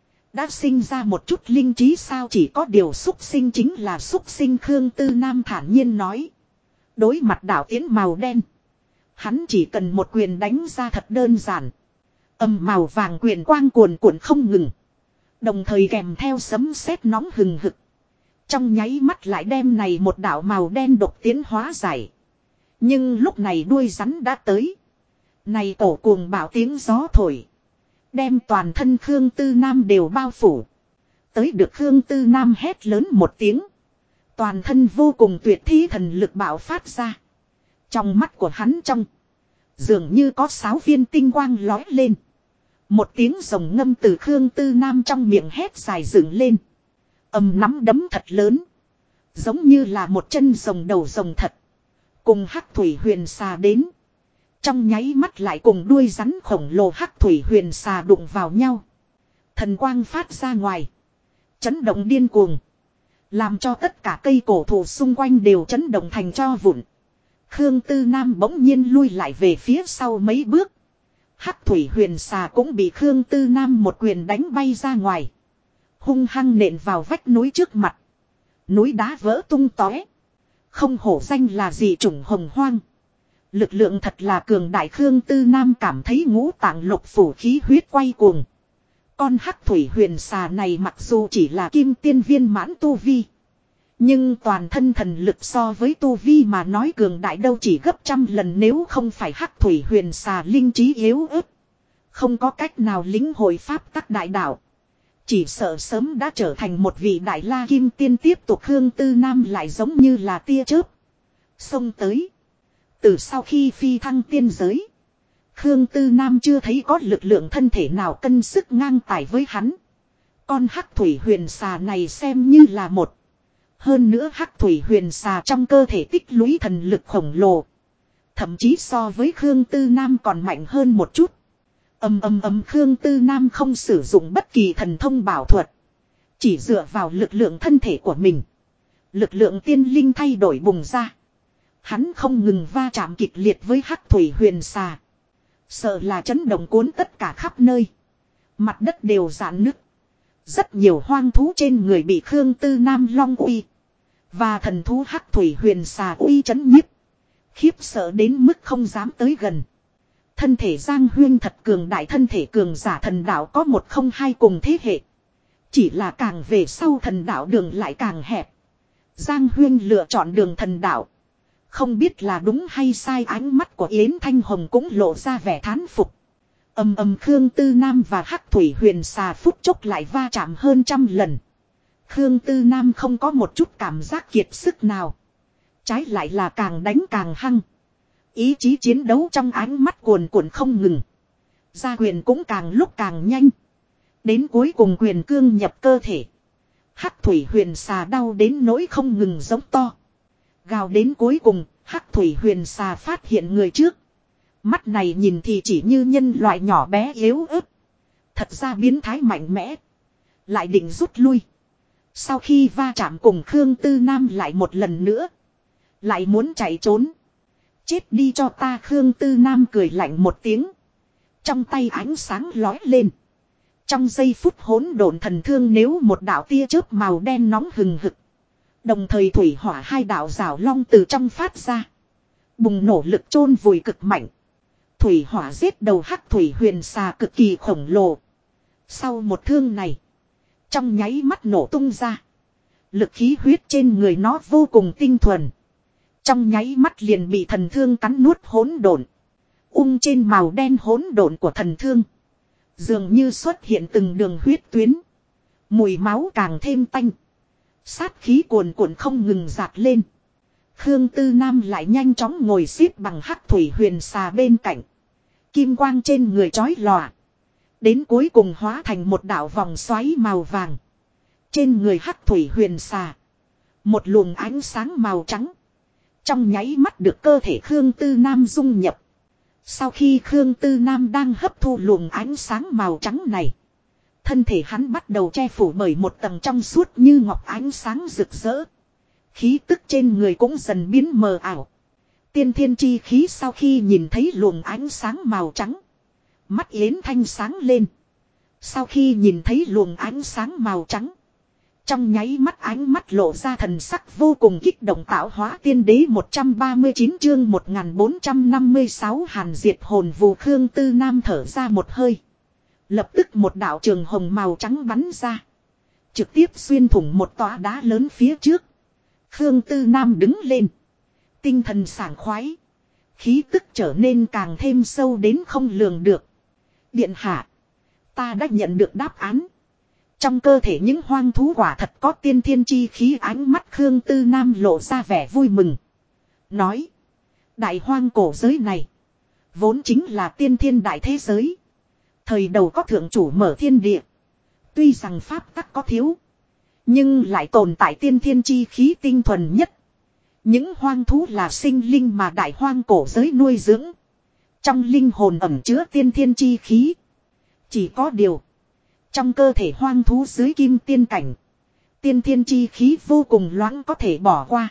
Đã sinh ra một chút linh trí sao, chỉ có điều xúc sinh chính là xúc sinh, Khương Tư Nam thản nhiên nói. Đối mặt đảo tiến màu đen. Hắn chỉ cần một quyền đánh ra thật đơn giản. Màu vàng quyền quang cuồn cuộn không ngừng. Đồng thời kèm theo sấm sét nóng hừng hực. Trong nháy mắt lại đem này một đạo màu đen độc tiến hóa giải. Nhưng lúc này đuôi rắn đã tới. Này cổ cuồng bạo tiếng gió thổi. Đem toàn thân Khương Tư Nam đều bao phủ. Tới được Khương Tư Nam hét lớn một tiếng. Toàn thân vô cùng tuyệt thi thần lực bạo phát ra. Trong mắt của hắn trong. Dường như có 6 viên tinh quang lói lên. Một tiếng rồng ngâm từ Khương Tư Nam trong miệng hét dài dựng lên. Nắm đấm thật lớn. Giống như là một chân rồng đầu rồng thật. Cùng hắc thủy huyền xà đến. Trong nháy mắt lại cùng đuôi rắn khổng lồ hắc thủy huyền xà đụng vào nhau. Thần quang phát ra ngoài. Chấn động điên cuồng. Làm cho tất cả cây cổ thụ xung quanh đều chấn động thành tro vụn. Khương Tư Nam bỗng nhiên lui lại về phía sau mấy bước. Hắc thủy huyền xà cũng bị Khương Tư Nam một quyền đánh bay ra ngoài. Hung hăng nện vào vách núi trước mặt. Núi đá vỡ tung tóe. Không hổ danh là dị chủng hồng hoang. Lực lượng thật là cường đại, Khương Tư Nam cảm thấy ngũ tạng lục phủ khí huyết quay cuồng. Con hắc thủy huyền xà này mặc dù chỉ là kim tiên viên mãn tu vi. Nhưng toàn thân thần lực so với tu vi mà nói cường đại đâu chỉ gấp 100 lần, nếu không phải hắc thủy huyền xà linh trí yếu ớt. Không có cách nào lĩnh hội pháp tắc đại đạo. Chỉ sợ sớm đã trở thành một vị đại la kim tiên, tiếp tục Khương Tư Nam lại giống như là tia chớp. Xông tới. Từ sau khi phi thăng tiên giới. Khương Tư Nam chưa thấy có lực lượng thân thể nào cân sức ngang tài với hắn. Con hắc thủy huyền xà này xem như là một. Hơn nữa hắc thủy huyền xà trong cơ thể tích lũy thần lực khổng lồ. Thậm chí so với Khương Tư Nam còn mạnh hơn một chút. Khương Tư Nam không sử dụng bất kỳ thần thông bảo thuật. Chỉ dựa vào lực lượng thân thể của mình. Lực lượng tiên linh thay đổi bùng ra. Hắn không ngừng va chạm kịch liệt với hắc thủy huyền xà. Sợ là chấn động cuốn tất cả khắp nơi. Mặt đất đều rạn nứt. Rất nhiều hoang thú trên người bị Khương Tư Nam long uy. Và thần thú hắc thủy huyền xà uy chấn nhiếp. Khiếp sợ đến mức không dám tới gần. Thân thể Giang Huyên thật cường đại, thân thể cường giả thần đạo có 102 cùng thế hệ. Chỉ là càng về sau thần đạo đường lại càng hẹp. Giang Huyên lựa chọn đường thần đạo. Không biết là đúng hay sai, ánh mắt của Yến Thanh Hồng cũng lộ ra vẻ thán phục. Khương Tư Nam và hắc thủy huyền xà phút chốc lại va chạm hơn 100 lần. Khương Tư Nam không có một chút cảm giác kiệt sức nào. Trái lại là càng đánh càng hăng. Ý chí chiến đấu trong ánh mắt cuồn cuộn không ngừng. Ra quyền cũng càng lúc càng nhanh. Đến cuối cùng quyền cương nhập cơ thể. Hắc thủy huyền xà đau đến nỗi không ngừng giống to. Gào đến cuối cùng, hắc thủy huyền xà phát hiện người trước. Mắt này nhìn thì chỉ như nhân loại nhỏ bé yếu ớt. Thật ra biến thái mạnh mẽ. Lại định rút lui. Sau khi va chạm cùng Khương Tư Nam lại một lần nữa. Lại muốn chạy trốn. Chết đi cho ta, Khương Tư Nam cười lạnh một tiếng. Trong tay ánh sáng lói lên. Trong giây phút hỗn độn thần thương nếu một đạo tia chớp màu đen nóng hừng hực. Đồng thời thủy hỏa hai đạo rào long từ trong phát ra. Bùng nổ lực chôn vùi cực mạnh. Thủy hỏa giết đầu hắc thủy huyền xà cực kỳ khổng lồ. Sau một thương này. Trong nháy mắt nổ tung ra. Lực khí huyết trên người nó vô cùng tinh thuần. Trong nháy mắt liền bị thần thương cắn nuốt hỗn độn. Trên màu đen hỗn độn của thần thương. Dường như xuất hiện từng đường huyết tuyến. Mùi máu càng thêm tanh. Sát khí cuồn cuộn không ngừng dạt lên. Khương Tư Nam lại nhanh chóng ngồi xếp bằng hắc thủy huyền xà bên cạnh. Kim quang trên người chói lòa. Đến cuối cùng hóa thành một đạo vòng xoáy màu vàng. Trên người hắc thủy huyền xà. Một luồng ánh sáng màu trắng. Trong nháy mắt được cơ thể Khương Tư Nam dung nhập. Sau khi Khương Tư Nam đang hấp thu luồng ánh sáng màu trắng này. Thân thể hắn bắt đầu che phủ bởi một tầng trong suốt như ngọc ánh sáng rực rỡ. Khí tức trên người cũng dần biến mờ ảo. Tiên thiên chi khí sau khi nhìn thấy luồng ánh sáng màu trắng. Mắt Yến Thanh sáng lên. Sau khi nhìn thấy luồng ánh sáng màu trắng. Trong nháy mắt ánh mắt lộ ra thần sắc vô cùng kích động, tạo hóa tiên đế 139 chương 1456 hàn diệt hồn vù. Khương Tư Nam thở ra một hơi. Lập tức một đạo trường hồng màu trắng bắn ra. Trực tiếp xuyên thủng một tòa đá lớn phía trước. Khương Tư Nam đứng lên. Tinh thần sảng khoái. Khí tức trở nên càng thêm sâu đến không lường được. Điện hạ. Ta đã nhận được đáp án. Trong cơ thể những hoang thú quả thật có tiên thiên chi khí. Ánh mắt Khương Tư Nam lộ ra vẻ vui mừng. Nói. Đại hoang cổ giới này. Vốn chính là tiên thiên đại thế giới. Thời đầu có thượng chủ mở thiên địa. Tuy rằng pháp tắc có thiếu. Nhưng lại tồn tại tiên thiên chi khí tinh thuần nhất. Những hoang thú là sinh linh mà đại hoang cổ giới nuôi dưỡng. Trong linh hồn ẩn chứa tiên thiên chi khí. Chỉ có điều. Trong cơ thể hoang thú dưới kim tiên cảnh. Tiên thiên chi khí vô cùng loãng có thể bỏ qua.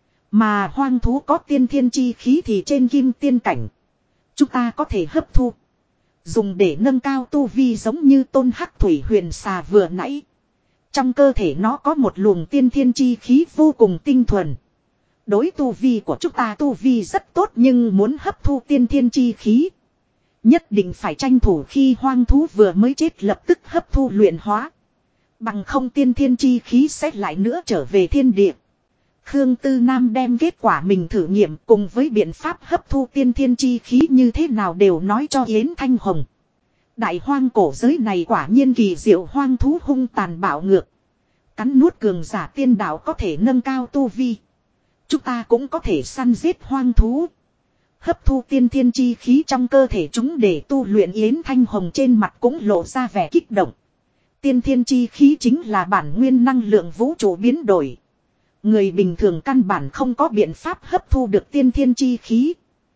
Mà hoang thú có tiên thiên chi khí thì trên kim tiên cảnh. Chúng ta có thể hấp thu. Dùng để nâng cao tu vi, giống như tôn hắc thủy huyền xà vừa nãy. Trong cơ thể nó có một luồng tiên thiên chi khí vô cùng tinh thuần. Đối tu vi của chúng ta tu vi rất tốt, nhưng muốn hấp thu tiên thiên chi khí. Nhất định phải tranh thủ khi hoang thú vừa mới chết lập tức hấp thu luyện hóa. Bằng không tiên thiên chi khí sẽ lại nữa trở về thiên địa. Khương Tư Nam đem kết quả mình thử nghiệm cùng với biện pháp hấp thu tiên thiên chi khí như thế nào đều nói cho Yến Thanh Hồng. Đại hoang cổ giới này quả nhiên kỳ diệu, hoang thú hung tàn bạo ngược. Cắn nuốt cường giả tiên đạo có thể nâng cao tu vi. Chúng ta cũng có thể săn giết hoang thú. Hấp thu tiên thiên chi khí trong cơ thể chúng để tu luyện. Yến Thanh Hồng trên mặt cũng lộ ra vẻ kích động. Tiên thiên chi khí chính là bản nguyên năng lượng vũ trụ biến đổi. Người bình thường căn bản không có biện pháp hấp thu được tiên thiên chi khí.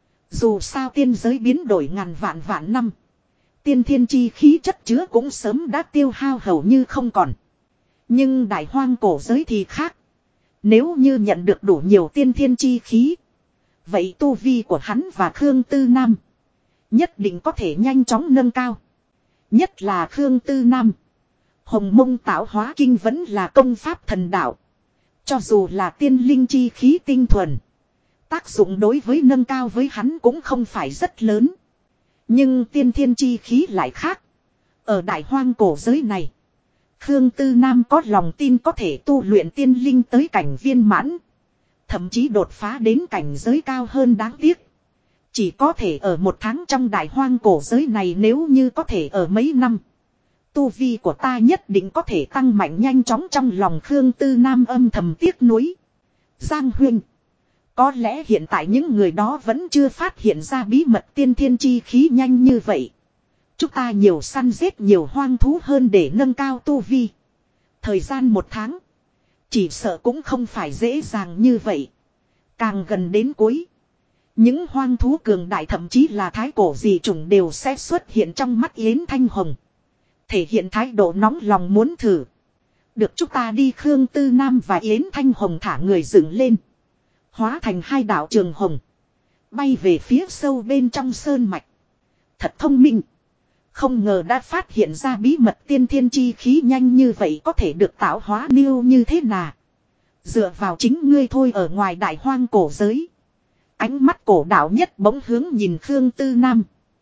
Dù sao tiên giới biến đổi ngàn vạn vạn năm. Tiên thiên chi khí chất chứa cũng sớm đã tiêu hao hầu như không còn. Nhưng đại hoang cổ giới thì khác. Nếu như nhận được đủ nhiều tiên thiên chi khí. Vậy tu vi của hắn và Khương Tư Nam nhất định có thể nhanh chóng nâng cao. Nhất là Khương Tư Nam. Hồng Mông Tạo Hóa Kinh vẫn là công pháp thần đạo. Cho dù là tiên linh chi khí tinh thuần. Tác dụng đối với nâng cao với hắn cũng không phải rất lớn. Nhưng tiên thiên chi khí lại khác. Ở đại hoang cổ giới này. Khương Tư Nam có lòng tin có thể tu luyện tiên linh tới cảnh viên mãn. Thậm chí đột phá đến cảnh giới cao hơn, đáng tiếc. Chỉ có thể ở một tháng trong đại hoang cổ giới này, nếu như có thể ở mấy năm. Tu vi của ta nhất định có thể tăng mạnh nhanh chóng. Trong lòng Khương Tư Nam âm thầm tiếc nuối. Giang huynh. Có lẽ hiện tại những người đó vẫn chưa phát hiện ra bí mật tiên thiên chi khí nhanh như vậy. Chúng ta nhiều săn giết nhiều hoang thú hơn để nâng cao tu vi. Thời gian một tháng. Chỉ sợ cũng không phải dễ dàng như vậy. Càng gần đến cuối. Những hoang thú cường đại thậm chí là thái cổ dị chủng đều sẽ xuất hiện trong mắt Yến Thanh Hồng. Thể hiện thái độ nóng lòng muốn thử. Được, chúng ta đi. Khương Tư Nam và Yến Thanh Hồng thả người dựng lên. Hóa thành hai đạo trường hồng. Bay về phía sâu bên trong sơn mạch. Thật thông minh. Không ngờ đã phát hiện ra bí mật tiên thiên chi khí nhanh như vậy có thể được tạo hóa niêu như thế nào. Dựa vào chính ngươi thôi. Ở ngoài đại hoang cổ giới. Ánh mắt cổ đạo nhất bỗng hướng nhìn Khương Tư Nam.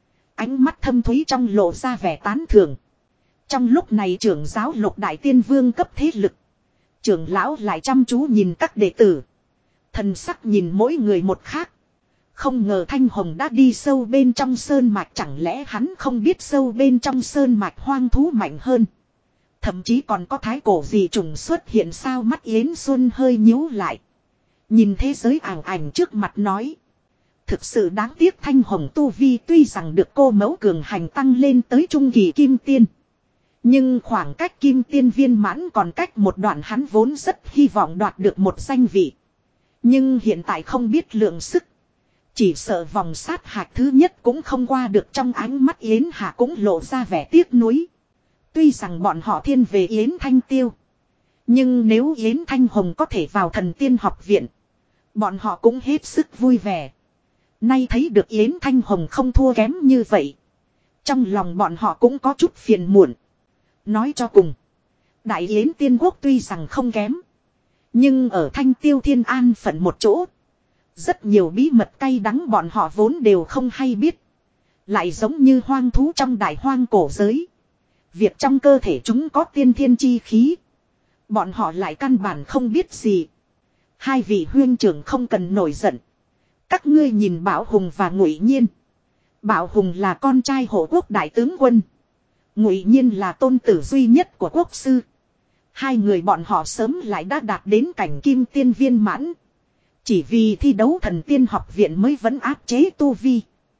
Ánh mắt thâm thúy trong lộ ra vẻ tán thưởng. Trong lúc này trưởng giáo Lục Đại Tiên Vương cấp thế lực. Trưởng lão lại chăm chú nhìn các đệ tử. Thần sắc nhìn mỗi người một khác. Không ngờ Thanh Hồng đã đi sâu bên trong sơn mạch. Chẳng lẽ hắn không biết sâu bên trong sơn mạch hoang thú mạnh hơn. Thậm chí còn có thái cổ gì trùng xuất hiện sao. Mắt Yến Xuân hơi nhíu lại. Nhìn thế giới ảo ảnh trước mặt nói. Thực sự đáng tiếc Thanh Hồng tu vi tuy rằng được cô mẫu cường hành tăng lên tới trung kỳ kim tiên. Nhưng khoảng cách kim tiên viên mãn còn cách một đoạn, hắn vốn rất hy vọng đoạt được một danh vị. Nhưng hiện tại không biết lượng sức. Chỉ sợ vòng sát hạch thứ nhất cũng không qua được. Trong ánh mắt Yến Hạ cũng lộ ra vẻ tiếc nuối. Tuy rằng bọn họ thiên về Yến Thanh Tiêu. Nhưng nếu Yến Thanh Hồng có thể vào Thần Tiên học viện. Bọn họ cũng hết sức vui vẻ. Nay thấy được Yến Thanh Hồng không thua kém như vậy. Trong lòng bọn họ cũng có chút phiền muộn. Nói cho cùng. Đại Yến Tiên Quốc tuy rằng không kém. Nhưng ở Thanh Tiêu Thiên An phận một chỗ. Rất nhiều bí mật cay đắng bọn họ vốn đều không hay biết. Lại giống như hoang thú trong đại hoang cổ giới. Việc trong cơ thể chúng có tiên thiên chi khí. Bọn họ lại căn bản không biết gì. Hai vị huyên trưởng không cần nổi giận. Các ngươi nhìn Bảo Hùng và Ngụy Nhiên. Bảo Hùng là con trai hộ quốc đại tướng quân. Ngụy Nhiên là tôn tử duy nhất của quốc sư. Hai người bọn họ sớm lại đã đạt đến cảnh kim tiên viên mãn. Chỉ vì thi đấu Thần Tiên học viện mới vẫn áp chế tu vi.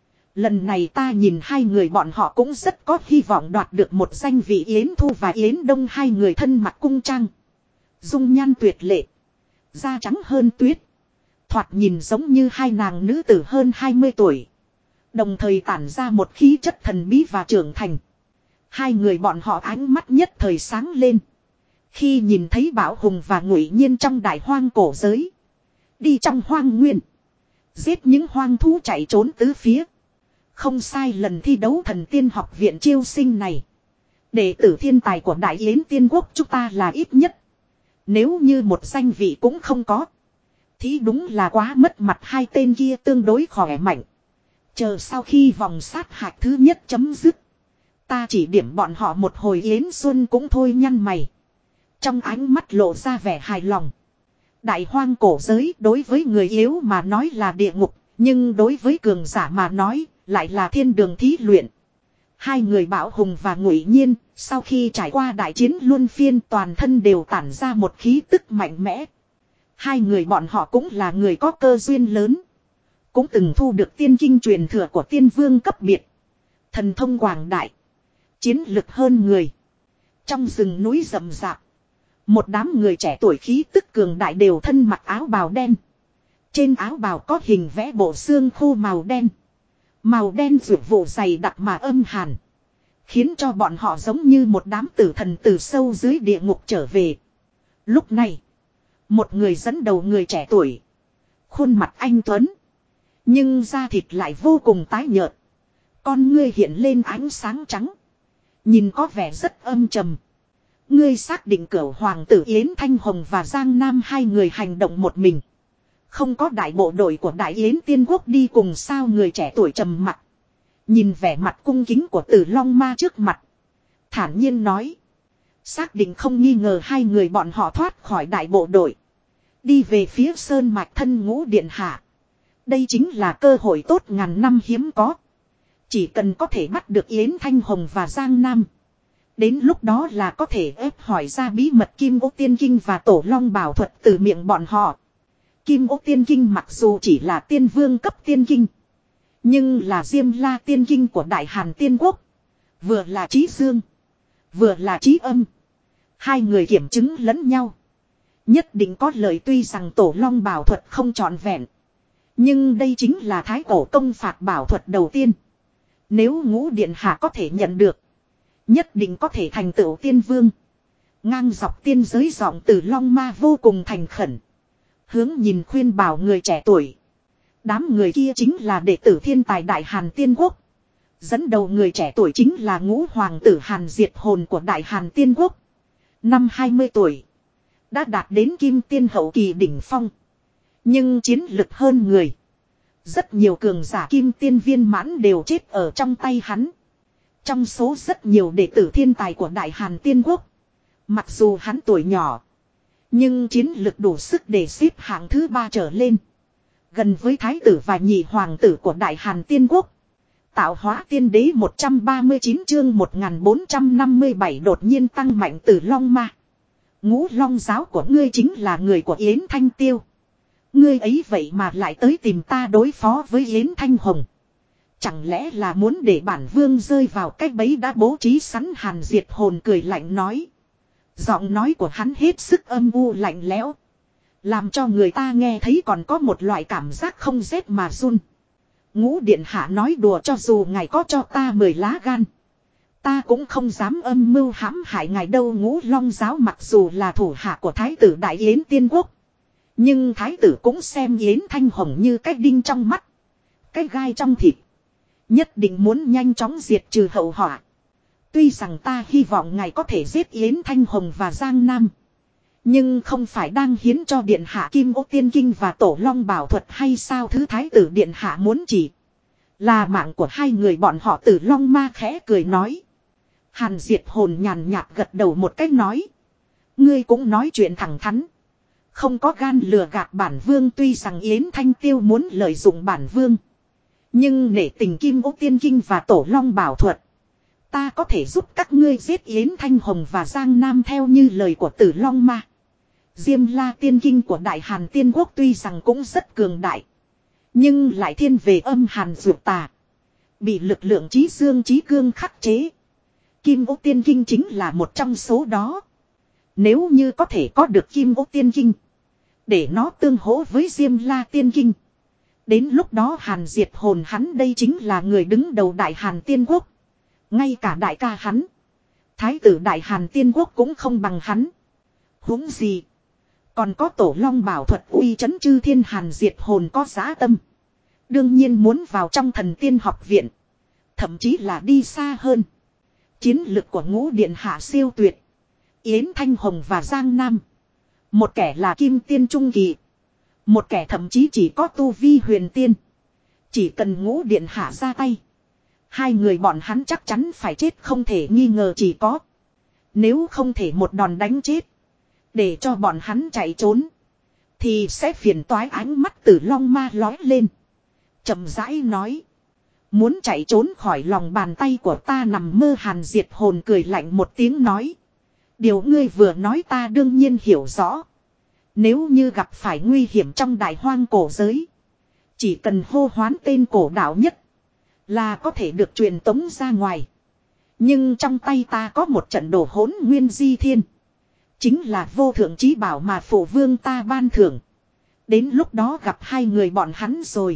Lần này ta nhìn hai người bọn họ cũng rất có hy vọng đoạt được một danh vị. Yến Thu và Yến Đông hai người thân mặc cung trang. Dung nhan tuyệt lệ. Da trắng hơn tuyết. Thoạt nhìn giống như hai nàng nữ tử hơn 20 tuổi. Đồng thời tản ra một khí chất thần bí và trưởng thành. Hai người bọn họ ánh mắt nhất thời sáng lên. Khi nhìn thấy Bảo Hùng và Ngụy Nhiên trong đại hoang cổ giới. Đi trong hoang nguyên. Giết những hoang thú chạy trốn tứ phía. Không sai, lần thi đấu Thần Tiên học viện chiêu sinh này. Đệ tử thiên tài của Đại Yến Tiên Quốc chúng ta là ít nhất. Nếu như một danh vị cũng không có. Thì đúng là quá mất mặt. Hai tên kia tương đối khỏe mạnh. Chờ sau khi vòng sát hạch thứ nhất chấm dứt. Ta chỉ điểm bọn họ một hồi. Yến Xuân cũng thôi nhăn mày. Trong ánh mắt lộ ra vẻ hài lòng. Đại hoang cổ giới đối với người yếu mà nói là địa ngục. Nhưng đối với cường giả mà nói lại là thiên đường thí luyện. Hai người Bảo Hùng và Ngụy Nhiên sau khi trải qua đại chiến luân phiên toàn thân đều tản ra một khí tức mạnh mẽ. Hai người bọn họ cũng là người có cơ duyên lớn. Cũng từng thu được tiên kinh truyền thừa của tiên vương cấp biệt. Thần thông quảng đại. Chiến lực hơn người. Trong rừng núi rậm rạp. Một đám người trẻ tuổi khí tức cường đại đều thân mặc áo bào đen. Trên áo bào có hình vẽ bộ xương khô màu đen. Màu đen rực vụ dày đặc mà âm hàn. Khiến cho bọn họ giống như một đám tử thần từ sâu dưới địa ngục trở về. Lúc này. Một người dẫn đầu người trẻ tuổi. Khuôn mặt anh tuấn. Nhưng da thịt lại vô cùng tái nhợt. Con ngươi hiện lên ánh sáng trắng. Nhìn có vẻ rất âm trầm. Ngươi xác định Cửu Hoàng tử Yến Thanh Hồng và Giang Nam hai người hành động một mình. Không có đại bộ đội của Đại Yến Tiên Quốc đi cùng sao? Người trẻ tuổi trầm mặt. Nhìn vẻ mặt cung kính của Tử Long Ma trước mặt. Thản nhiên nói. Xác định không nghi ngờ hai người bọn họ thoát khỏi đại bộ đội. Đi về phía sơn mạch thân ngũ điện hạ. Đây chính là cơ hội tốt ngàn năm hiếm có. Chỉ cần có thể bắt được Yến Thanh Hồng và Giang Nam. Đến lúc đó là có thể ép hỏi ra bí mật Kim Ô Tiên Kinh và Tổ Long Bảo Thuật từ miệng bọn họ. Kim Ô Tiên Kinh mặc dù chỉ là tiên vương cấp tiên kinh. Nhưng là Diêm La Tiên Kinh của Đại Hàn Tiên Quốc. Vừa là trí dương. Vừa là trí âm. Hai người kiểm chứng lẫn nhau. Nhất định có lợi, tuy rằng Tổ Long Bảo Thuật không trọn vẹn. Nhưng đây chính là thái cổ công phạt bảo thuật đầu tiên. Nếu Ngũ Điện Hạ có thể nhận được, nhất định có thể thành tựu tiên vương. Ngang dọc tiên giới giọng từ Long Ma vô cùng thành khẩn. Hướng nhìn khuyên bảo người trẻ tuổi. Đám người kia chính là đệ tử thiên tài Đại Hàn Tiên Quốc. Dẫn đầu người trẻ tuổi chính là Ngũ Hoàng tử Hàn Diệt Hồn của Đại Hàn Tiên Quốc. Năm 20 tuổi. Đã đạt đến kim tiên hậu kỳ đỉnh phong. Nhưng chiến lực hơn người. Rất nhiều cường giả kim tiên viên mãn đều chết ở trong tay hắn. Trong số rất nhiều đệ tử thiên tài của Đại Hàn Tiên Quốc. Mặc dù hắn tuổi nhỏ. Nhưng chiến lực đủ sức để xếp hạng thứ 3 trở lên. Gần với thái tử và nhị hoàng tử của Đại Hàn Tiên Quốc. Tạo hóa tiên đế 139 chương 1457 đột nhiên tăng mạnh từ Long Ma. Ngũ Long giáo của ngươi chính là người của Yến Thanh Tiêu. Ngươi ấy vậy mà lại tới tìm ta đối phó với Yến Thanh Hồng. Chẳng lẽ là muốn để bản vương rơi vào cách bẫy đã bố trí sẵn? Hàn Diệt Hồn cười lạnh nói. Giọng nói của hắn hết sức âm u lạnh lẽo. Làm cho người ta nghe thấy còn có một loại cảm giác không rét mà run. Ngũ Điện Hạ nói đùa, cho dù ngài có cho ta 10 lá gan. Ta cũng không dám âm mưu hãm hại ngài đâu. Ngũ Long giáo mặc dù là thủ hạ của Thái tử Đại Yến Tiên Quốc. Nhưng Thái tử cũng xem Yến Thanh Hồng như cái đinh trong mắt. Cái gai trong thịt. Nhất định muốn nhanh chóng diệt trừ hậu họa. Tuy rằng ta hy vọng ngài có thể giết Yến Thanh Hồng và Giang Nam. Nhưng không phải đang hiến cho Điện Hạ Kim Ô Tiên Kinh và Tổ Long Bảo Thuật hay sao? Thứ Thái tử Điện Hạ muốn chỉ là mạng của hai người bọn họ. Tử Long Ma khẽ cười nói. Hàn Diệt Hồn nhàn nhạt gật đầu một cách nói. Ngươi cũng nói chuyện thẳng thắn. Không có gan lừa gạt bản vương. Tuy rằng Yến Thanh Tiêu muốn lợi dụng bản vương. Nhưng nể tình Kim Ô Tiên Kinh và Tổ Long Bảo Thuật. Ta có thể giúp các ngươi giết Yến Thanh Hồng và Giang Nam theo như lời của Tử Long Ma. Diêm La Tiên Kinh của Đại Hàn Tiên Quốc tuy rằng cũng rất cường đại. Nhưng lại thiên về âm hàn dược tà. Bị lực lượng trí dương trí cương khắc chế. Kim Ô Tiên Kinh chính là một trong số đó. Nếu như có thể có được Kim Ô Tiên Kinh. Để nó tương hỗ với Diêm La Tiên Kinh. Đến lúc đó Hàn Diệt Hồn hắn đây chính là người đứng đầu Đại Hàn Tiên Quốc. Ngay cả đại ca hắn. Thái tử Đại Hàn Tiên Quốc cũng không bằng hắn. Huống gì. Còn có Tổ Long Bảo Thuật uy chấn chư thiên. Hàn Diệt Hồn có dã tâm. Đương nhiên muốn vào trong Thần Tiên học viện. Thậm chí là đi xa hơn. Chiến lực của Ngũ Điện Hạ siêu tuyệt. Yến Thanh Hồng và Giang Nam. Một kẻ là Kim Tiên Trung Kỳ. Một kẻ thậm chí chỉ có tu vi huyền tiên. Chỉ cần Ngũ Điện Hạ ra tay. Hai người bọn hắn chắc chắn phải chết không thể nghi ngờ. Chỉ có. Nếu không thể một đòn đánh chết. Để cho bọn hắn chạy trốn. Thì sẽ phiền toái. Ánh mắt Tử Long Ma lói lên. Chậm rãi nói. Muốn chạy trốn khỏi lòng bàn tay của ta nằm mơ. Hàn Diệt Hồn cười lạnh một tiếng nói. Điều ngươi vừa nói ta đương nhiên hiểu rõ. Nếu như gặp phải nguy hiểm trong đại hoang cổ giới. Chỉ cần hô hoán tên cổ đạo nhất. Là có thể được truyền tống ra ngoài. Nhưng trong tay ta có một trận đồ hỗn nguyên di thiên. Chính là vô thượng chí bảo mà phụ vương ta ban thưởng. Đến lúc đó gặp hai người bọn hắn rồi.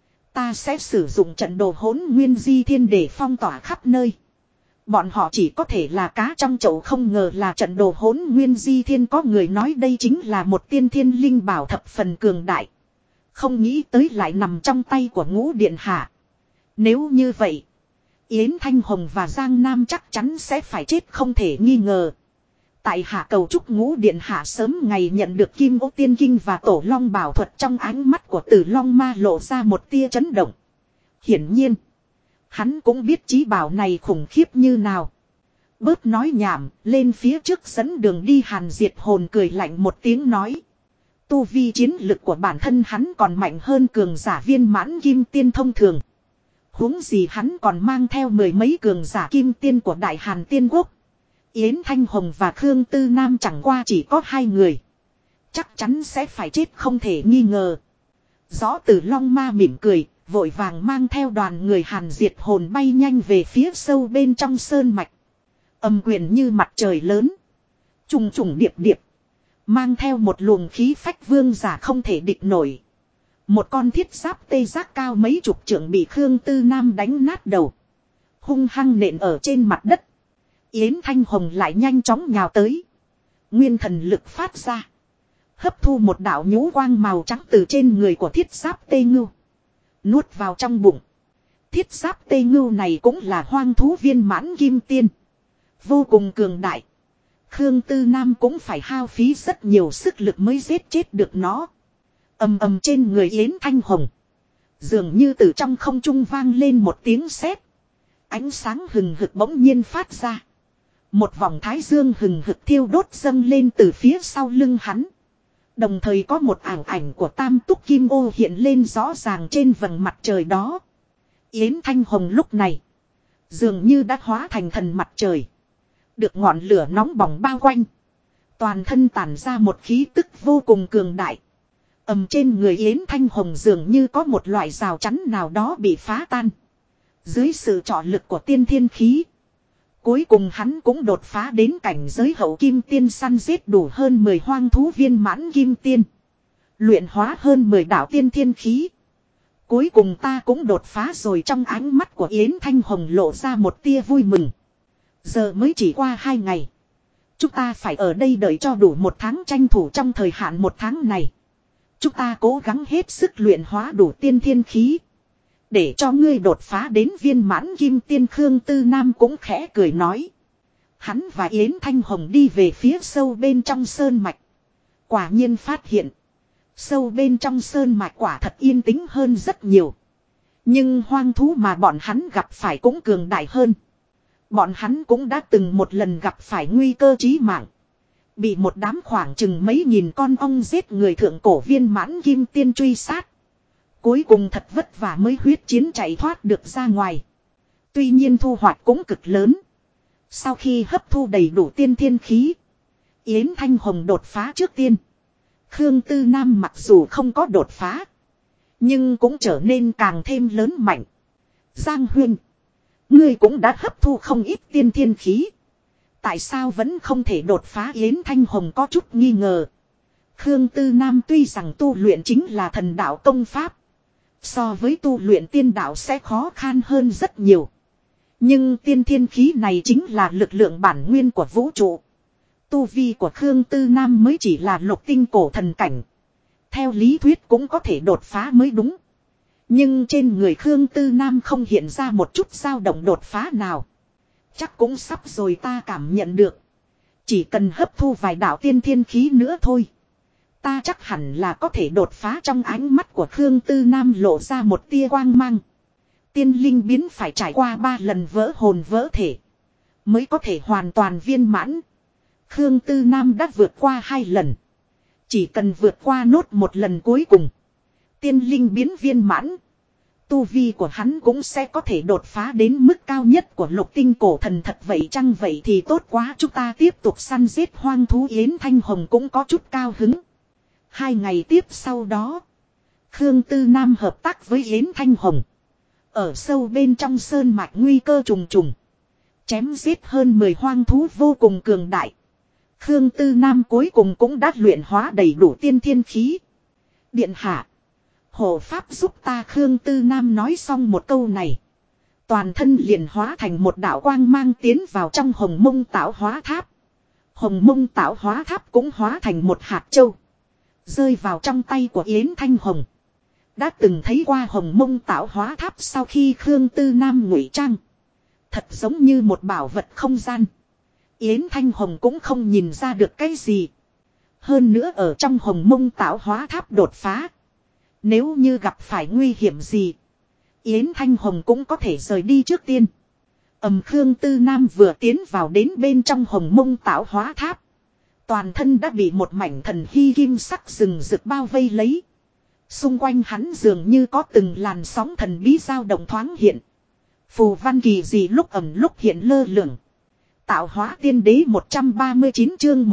Ta sẽ sử dụng trận đồ hỗn nguyên di thiên để phong tỏa khắp nơi. Bọn họ chỉ có thể là cá trong chậu. Không ngờ là trận đồ hỗn nguyên di thiên. Có người nói đây chính là một tiên thiên linh bảo thập phần cường đại. Không nghĩ tới lại nằm trong tay của Ngũ Điện Hạ. Nếu như vậy, Yến Thanh Hồng và Giang Nam chắc chắn sẽ phải chết không thể nghi ngờ. Tại hạ cầu chúc Ngũ Điện Hạ sớm ngày nhận được Kim Ô Tiên Kinh và Tổ Long Bảo Thuật. Trong ánh mắt của Tử Long Ma lộ ra một tia chấn động. Hiển nhiên, hắn cũng biết chí bảo này khủng khiếp như nào. Bớt nói nhảm, lên phía trước dẫn đường đi. Hàn Diệt Hồn cười lạnh một tiếng nói. Tu vi chiến lực của bản thân hắn còn mạnh hơn cường giả viên mãn kim tiên thông thường. Huống gì hắn còn mang theo mười mấy cường giả kim tiên của Đại Hàn Tiên Quốc. Yến Thanh Hồng và Khương Tư Nam chẳng qua chỉ có hai người. Chắc chắn sẽ phải chết không thể nghi ngờ. Rõ Tử Long Ma mỉm cười, vội vàng mang theo đoàn người Hàn Diệt Hồn bay nhanh về phía sâu bên trong sơn mạch. Âm quyền như mặt trời lớn. Trùng trùng điệp điệp. Mang theo một luồng khí phách vương giả không thể địch nổi. Một con thiết giáp tê giác cao mấy chục trượng bị Khương Tư Nam đánh nát đầu. Hung hăng nện ở trên mặt đất. Yến Thanh Hồng lại nhanh chóng nhào tới. Nguyên thần lực phát ra. Hấp thu một đạo nhũ quang màu trắng từ trên người của thiết giáp tê ngưu. Nuốt vào trong bụng. Thiết giáp tê ngưu này cũng là hoang thú viên mãn kim tiên. Vô cùng cường đại. Khương Tư Nam cũng phải hao phí rất nhiều sức lực mới giết chết được nó. Ầm ầm trên người Yến Thanh Hồng. Dường như từ trong không trung vang lên một tiếng sét. Ánh sáng hừng hực bỗng nhiên phát ra. Một vòng thái dương hừng hực thiêu đốt dâng lên từ phía sau lưng hắn. Đồng thời có một ảo ảnh của Tam Túc Kim Ô hiện lên rõ ràng trên vầng mặt trời đó. Yến Thanh Hồng lúc này dường như đã hóa thành thần mặt trời. Được ngọn lửa nóng bỏng bao quanh. Toàn thân tản ra một khí tức vô cùng cường đại. Trên người Yến Thanh Hồng dường như có một loại rào chắn nào đó bị phá tan. Dưới sự trợ lực của tiên thiên khí. Cuối cùng hắn cũng đột phá đến cảnh giới hậu kim tiên, săn giết đủ hơn 10 hoang thú viên mãn kim tiên. Luyện hóa hơn 10 đạo tiên thiên khí. Cuối cùng ta cũng đột phá rồi. Trong ánh mắt của Yến Thanh Hồng lộ ra một tia vui mừng. Giờ mới chỉ qua 2 ngày. Chúng ta phải ở đây đợi cho đủ 1 tháng, tranh thủ trong thời hạn 1 tháng này. Chúng ta cố gắng hết sức luyện hóa đủ tiên thiên khí. Để cho ngươi đột phá đến viên mãn kim tiên. Khương Tư Nam cũng khẽ cười nói. Hắn và Yến Thanh Hồng đi về phía sâu bên trong sơn mạch. Quả nhiên phát hiện. Sâu bên trong sơn mạch quả thật yên tĩnh hơn rất nhiều. Nhưng hoang thú mà bọn hắn gặp phải cũng cường đại hơn. Bọn hắn cũng đã từng một lần gặp phải nguy cơ chí mạng. Bị một đám khoảng chừng mấy nghìn con ong giết người thượng cổ viên mãn kim tiên truy sát. Cuối cùng thật vất vả mới huyết chiến chạy thoát được ra ngoài. Tuy nhiên thu hoạch cũng cực lớn. Sau khi hấp thu đầy đủ tiên thiên khí, Yến Thanh Hồng đột phá trước tiên. Khương Tư Nam mặc dù không có đột phá, nhưng cũng trở nên càng thêm lớn mạnh. Giang Huynh, ngươi cũng đã hấp thu không ít tiên thiên khí. Tại sao vẫn không thể đột phá? Yến Thanh Hồng có chút nghi ngờ. Khương Tư Nam tuy rằng tu luyện chính là thần đạo công pháp. So với tu luyện tiên đạo sẽ khó khăn hơn rất nhiều. Nhưng tiên thiên khí này chính là lực lượng bản nguyên của vũ trụ. Tu vi của Khương Tư Nam mới chỉ là lục tinh cổ thần cảnh. Theo lý thuyết cũng có thể đột phá mới đúng. Nhưng trên người Khương Tư Nam không hiện ra một chút dao động đột phá nào. Chắc cũng sắp rồi, ta cảm nhận được. Chỉ cần hấp thu vài đạo tiên thiên khí nữa thôi. Ta chắc hẳn là có thể đột phá. Trong ánh mắt của Khương Tư Nam lộ ra một tia quang mang. Tiên linh biến phải trải qua 3 lần vỡ hồn vỡ thể mới có thể hoàn toàn viên mãn. Khương Tư Nam đã vượt qua 2 lần. Chỉ cần vượt qua nốt một lần cuối cùng, tiên linh biến viên mãn, tu vi của hắn cũng sẽ có thể đột phá đến mức cao nhất của lục tinh cổ thần. Thật vậy chăng? Vậy thì tốt quá, chúng ta tiếp tục săn giết hoang thú. Yến Thanh Hồng cũng có chút cao hứng. 2 ngày tiếp sau đó, Khương Tư Nam hợp tác với Yến Thanh Hồng. Ở sâu bên trong sơn mạch nguy cơ trùng trùng. Chém giết hơn 10 hoang thú vô cùng cường đại. Khương Tư Nam cuối cùng cũng đã luyện hóa đầy đủ tiên thiên khí. Điện hạ, hộ pháp giúp ta. Khương Tư Nam nói xong một câu này, toàn thân liền hóa thành một đạo quang mang tiến vào trong Hồng Mông Tạo Hóa Tháp. Hồng Mông Tạo Hóa Tháp cũng hóa thành một hạt châu, rơi vào trong tay của Yến Thanh Hồng. Đã từng thấy qua Hồng Mông Tạo Hóa Tháp sau khi Khương Tư Nam ngụy trang, thật giống như một bảo vật không gian. Yến Thanh Hồng cũng không nhìn ra được cái gì. Hơn nữa ở trong Hồng Mông Tạo Hóa Tháp đột phá, nếu như gặp phải nguy hiểm gì, Yến Thanh Hồng cũng có thể rời đi trước tiên. Khương Tư Nam vừa tiến vào đến bên trong Hồng Mông Tạo Hóa Tháp, toàn thân đã bị một mảnh thần hy kim sắc rừng rực bao vây lấy. Xung quanh hắn dường như có từng làn sóng thần bí dao động thoáng hiện. Phù văn kỳ dị lúc ẩn lúc hiện lơ lửng. Tạo Hóa Tiên Đế 139 chương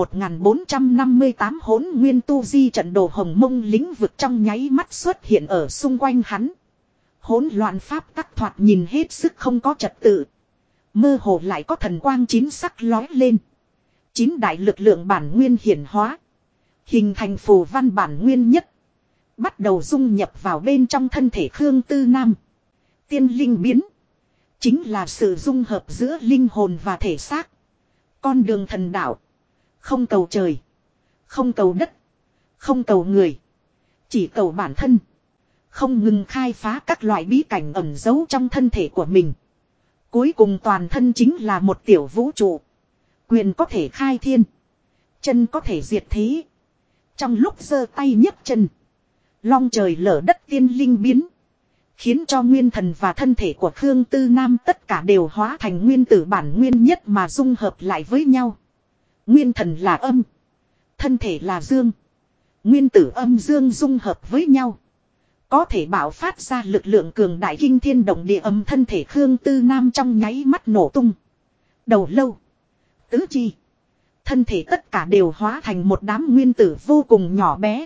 1458 Hỗn Nguyên Tu Di trận đồ. Hồng Mông lĩnh vực trong nháy mắt xuất hiện ở xung quanh hắn. Hỗn loạn pháp tắc thoạt nhìn hết sức không có trật tự. Mơ hồ lại có thần quang 9 sắc lói lên. 9 đại lực lượng bản nguyên hiển hóa, hình thành phù văn bản nguyên nhất. Bắt đầu dung nhập vào bên trong thân thể Khương Tư Nam. Tiên linh biến. Chính là sự dung hợp giữa linh hồn và thể xác. Con đường thần đạo. Không cầu trời. Không cầu đất. Không cầu người. Chỉ cầu bản thân. Không ngừng khai phá các loại bí cảnh ẩn giấu trong thân thể của mình. Cuối cùng toàn thân chính là một tiểu vũ trụ. Quyền có thể khai thiên. Chân có thể diệt thế. Trong lúc giơ tay nhấc chân. Long trời lở đất tiên linh biến. Khiến cho nguyên thần và thân thể của Khương Tư Nam tất cả đều hóa thành nguyên tử bản nguyên nhất mà dung hợp lại với nhau. Nguyên thần là âm. Thân thể là dương. Nguyên tử âm dương dung hợp với nhau. Có thể bạo phát ra lực lượng cường đại kinh thiên động địa âm thân thể Khương Tư Nam trong nháy mắt nổ tung. Đầu lâu. Tứ chi. Thân thể tất cả đều hóa thành một đám nguyên tử vô cùng nhỏ bé.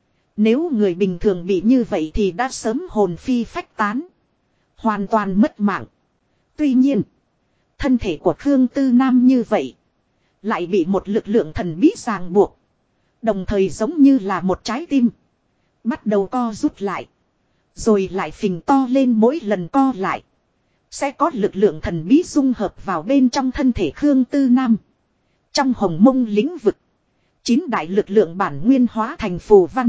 Nếu người bình thường bị như vậy thì đã sớm hồn phi phách tán. Hoàn toàn mất mạng. Tuy nhiên. Thân thể của Khương Tư Nam như vậy. Lại bị một lực lượng thần bí ràng buộc. Đồng thời giống như là một trái tim. Bắt đầu co rút lại. Rồi lại phình to lên, mỗi lần co lại. Sẽ có lực lượng thần bí dung hợp vào bên trong thân thể Khương Tư Nam. Trong hồng mông lĩnh vực. 9 đại lực lượng bản nguyên hóa thành phù văn.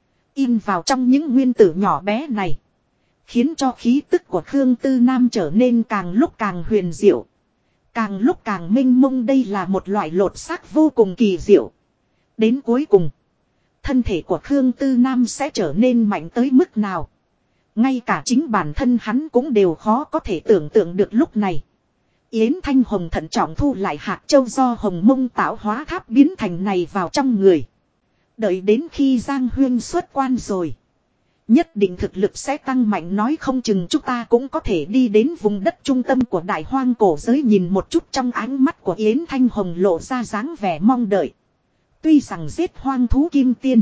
In vào trong những nguyên tử nhỏ bé này. Khiến cho khí tức của Khương Tư Nam trở nên càng lúc càng huyền diệu. Càng lúc càng mênh mông, đây là một loại lột xác vô cùng kỳ diệu. Đến cuối cùng. Thân thể của Khương Tư Nam sẽ trở nên mạnh tới mức nào. Ngay cả chính bản thân hắn cũng đều khó có thể tưởng tượng được lúc này. Yến Thanh Hồng thận trọng thu lại hạt châu do Hồng Mông tạo hóa tháp biến thành này vào trong người. Đợi đến khi Giang Huyên xuất quan rồi. Nhất định thực lực sẽ tăng mạnh, nói không chừng chúng ta cũng có thể đi đến vùng đất trung tâm của đại hoang cổ giới. Nhìn một chút trong ánh mắt của Yến Thanh Hồng lộ ra dáng vẻ mong đợi. Tuy rằng giết hoang thú kim tiên.